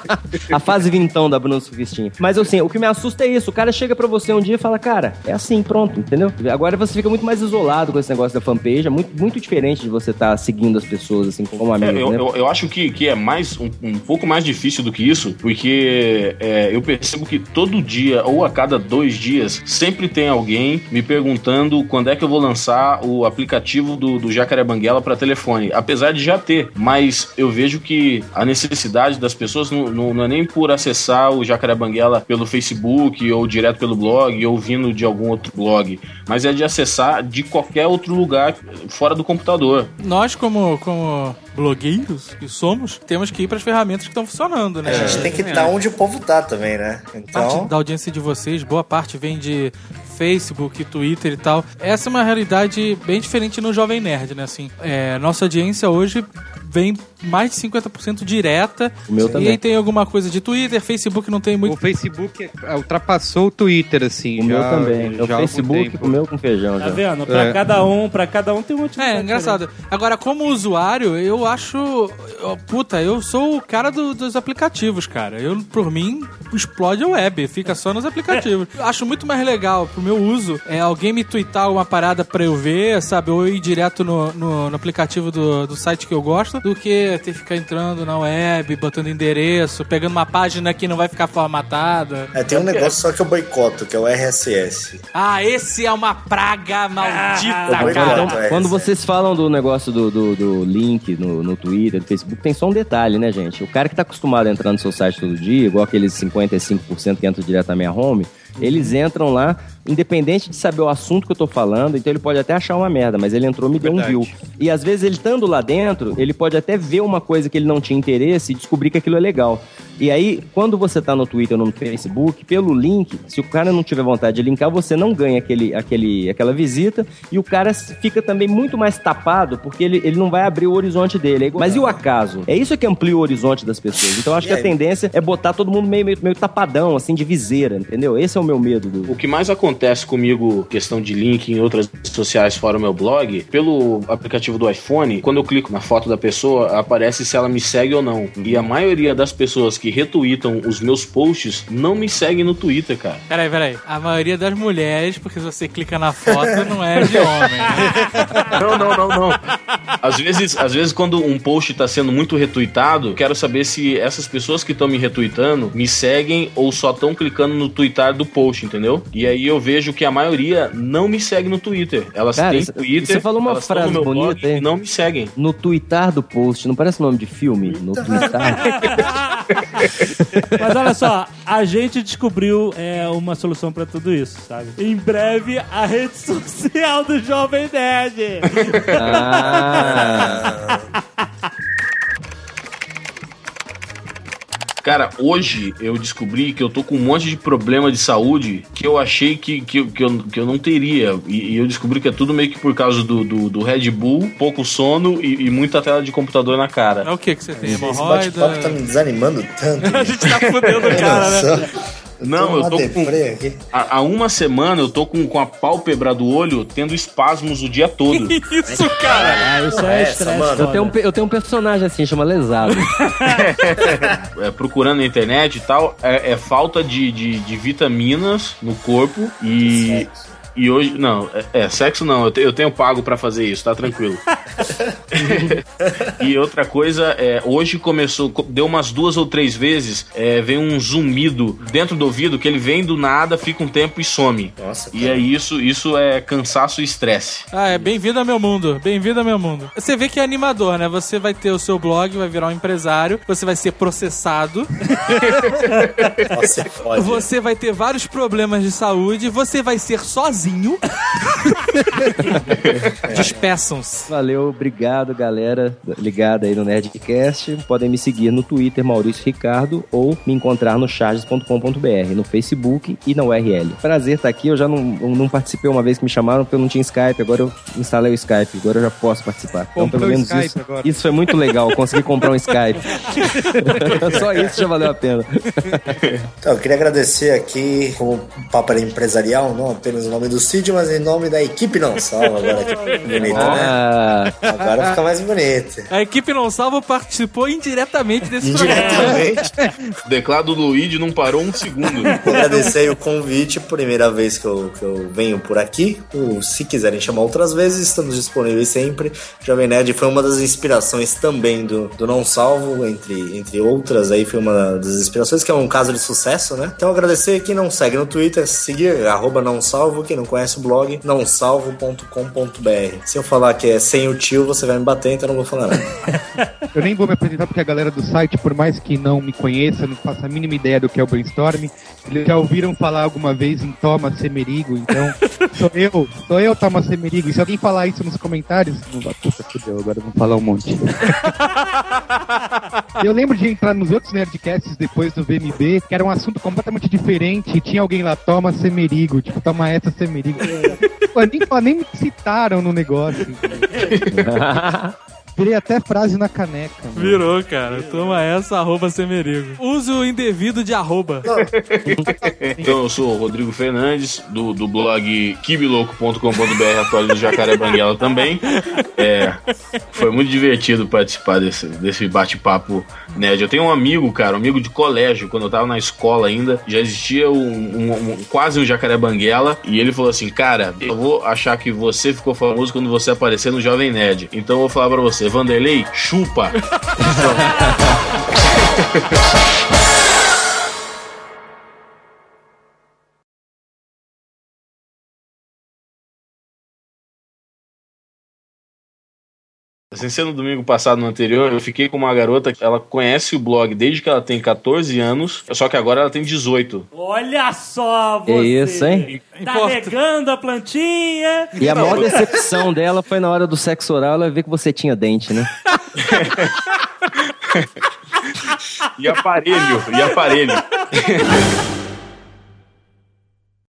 A fase vintão da Bruna Surfistinha. Mas, assim, o que me assusta é isso. O cara chega pra você um dia e fala, cara, é assim, pronto, entendeu? Agora você fica muito mais isolado com esse negócio da fanpage. É muito, muito diferente de você estar tá seguindo as pessoas, assim, como amigo, é, eu, né? eu, eu acho que, que é mais um, um pouco mais difícil do que isso, porque é, eu percebo que todo dia, ou a cada dois dias, sempre tem alguém me perguntando quando é que eu vou lançar o aplicativo do, do Jacaré Banguela para telefone, apesar de já ter, mas eu vejo que a necessidade das pessoas não, não, não é nem por acessar o Jacaré Banguela pelo Facebook ou direto pelo blog ou vindo de algum outro blog, mas é de acessar de qualquer outro lugar fora do computador. Nós, como, como blogueiros que somos, temos que ir para as ferramentas que estão funcionando, né? A gente tem que estar onde o povo tá também, né? Então... Parte da audiência de vocês, boa parte vem de Facebook, Twitter e tal. Essa é uma realidade bem diferente no Jovem Nerd, né? Assim, é, nossa audiência hoje vem mais de cinquenta por cento direta. O meu também. E aí tem alguma coisa de Twitter, Facebook não tem muito... O Facebook ultrapassou o Twitter, assim. O já, meu também. Já o Facebook comeu com feijão. Tá já. vendo? Pra é. cada um, pra cada um tem um motivo. É, engraçado. Diferente. Agora, como usuário, eu acho... Eu, puta, eu sou o cara do, dos aplicativos, cara. Eu, por mim, explode a web. Fica só nos aplicativos. É. Acho muito mais legal, pro meu uso, é alguém me tweetar uma parada pra eu ver, sabe? Ou ir direto no, no, no aplicativo do, do site que eu gosto, do que ter que ficar entrando na web, botando endereço, pegando uma página que não vai ficar formatada. É, tem um negócio só que eu boicoto, que é o R S S. Ah, esse é uma praga maldita, ah, cara. Então, quando vocês falam do negócio do, do, do link no, no Twitter, no Facebook, tem só um detalhe, né, gente? O cara que tá acostumado a entrar no seu site todo dia, igual aqueles cinquenta e cinco por cento que entram direto na minha home, eles entram lá, independente de saber o assunto que eu tô falando, então ele pode até achar uma merda, mas ele entrou e me deu um view. E às vezes ele estando lá dentro, ele pode até ver uma coisa que ele não tinha interesse e descobrir que aquilo é legal. E aí, quando você tá no Twitter ou no Facebook, pelo link, se o cara não tiver vontade de linkar, você não ganha aquele, aquele, aquela visita e o cara fica também muito mais tapado, porque ele, ele não vai abrir o horizonte dele. Mas e o acaso? É isso que amplia o horizonte das pessoas. Então, acho que a tendência é botar todo mundo meio, meio, meio tapadão, assim, de viseira, entendeu? Esse é o meu medo. Do... O que mais acontece comigo, questão de link em outras redes sociais fora o meu blog, pelo aplicativo do iPhone, quando eu clico na foto da pessoa, aparece se ela me segue ou não. E a maioria das pessoas que retweetam os meus posts não me seguem no Twitter, cara. Peraí, peraí. A maioria das mulheres, porque se você clica na foto, não é de homem, né? Não, não, não, não. Às vezes, às vezes quando um post tá sendo muito retweetado, quero saber se essas pessoas que estão me retweetando me seguem ou só estão clicando no tweetar do post, entendeu? E aí eu vejo que a maioria não me segue no Twitter. Elas Cara, têm cê, Twitter, você falou uma elas frase estão no meu bonita, blog e não me seguem. No tweetar do post, não parece nome de filme? No tweetar. Mas olha só, a gente descobriu é, uma solução pra tudo isso, sabe? Em breve, a rede social do Jovem Nerd. Ah. Cara, hoje eu descobri que eu tô com um monte de problema de saúde que eu achei que, que, que, eu, que eu não teria. E, e eu descobri que é tudo meio que por causa do, do, do Red Bull, pouco sono e, e muita tela de computador na cara. É o que que você tem? Esse bate-papo tá me desanimando tanto. A gente tá fudendo o cara, né? Não, eu tô com... Há, há uma semana eu tô com, com a pálpebra do olho tendo espasmos o dia todo. Que isso, cara? Ah, isso é estresse. Eu tenho, um, eu tenho um personagem assim, chama Lesado. É, procurando na internet e tal, é, é falta de, de, de vitaminas no corpo e... Sexo. E hoje, não, é, é sexo não, eu, te, eu tenho pago pra fazer isso, tá tranquilo. E outra coisa, é, hoje começou, deu umas duas ou três vezes, é, vem um zumbido dentro do ouvido que ele vem do nada, fica um tempo e some. Nossa, e é isso, isso é cansaço e estresse. Ah, é bem-vindo ao meu mundo, bem-vindo ao meu mundo. Você vê que é animador, né? Você vai ter o seu blog, vai virar um empresário, você vai ser processado. Nossa, é foda. Você vai ter vários problemas de saúde, você vai ser sozinho. Despeçam-se. Valeu, obrigado, galera ligada aí no Nerdcast. Podem me seguir no Twitter, Maurício Ricardo, ou me encontrar no charges ponto com ponto b r, no Facebook e na U R L. Prazer estar aqui. Eu já não, não participei uma vez que me chamaram porque eu não tinha Skype. Agora eu instalei o Skype. Agora eu já posso participar. Então, Comprou pelo menos isso, isso foi muito legal. Consegui comprar um Skype. Só isso já valeu a pena. Então, eu queria agradecer aqui, como papo era empresarial, não apenas o nome do Cid, mas em nome da equipe Não Salva. Agora que bonito, ah. né? Agora fica mais bonito. A equipe Não Salva participou indiretamente desse Indiretamente. programa. O teclado do Luigi não parou um segundo. Vou agradecer aí o convite, primeira vez que eu, que eu venho por aqui. Se quiserem chamar outras vezes, estamos disponíveis sempre. Jovem Nerd foi uma das inspirações também do, do Não Salvo, entre, entre outras aí, foi uma das inspirações, que é um caso de sucesso, né? Então agradecer quem não segue no Twitter, seguir, arroba Não Salvo, quem não conhece o blog, não salvo ponto com ponto b r. Se eu falar que é sem o tio, você vai me bater, então eu não vou falar nada. Eu nem vou me apresentar porque a galera do site, por mais que não me conheça, não faça a mínima ideia do que é o Brainstorm, eles já ouviram falar alguma vez em Thomas Semerigo, então sou eu, sou eu Thomas Semerigo. E se alguém falar isso nos comentários, puta, fudeu, agora eu vou falar um monte. Eu lembro de entrar nos outros Nerdcasts depois do V M B, que era um assunto completamente diferente, e tinha alguém lá, Thomas Semerigo, tipo, toma essa Semerigo. Pô, nem, nem me citaram no negócio. Virei até frase na caneca. Mano. Virou, cara. Toma essa, arroba Semerigo. Uso indevido de arroba. Então, eu sou o Rodrigo Fernandes, do, do blog kibiloco ponto com ponto b r, atual do Jacaré Banguela também. É, foi muito divertido participar desse, desse bate-papo nerd. Eu tenho um amigo, cara, um amigo de colégio, quando eu tava na escola ainda, já existia um, um, um, quase um Jacaré Banguela, e ele falou assim, cara, eu vou achar que você ficou famoso quando você aparecer no Jovem Nerd. Então eu vou falar pra você, Vanderlei, chupa. Assim, no domingo passado, no anterior, eu fiquei com uma garota que ela conhece o blog desde que ela tem catorze anos, só que agora ela tem dezoito. Olha só, você! É isso, hein? Tá regando a plantinha. E a maior decepção dela foi na hora do sexo oral ela ver que você tinha dente, né? E aparelho, e aparelho.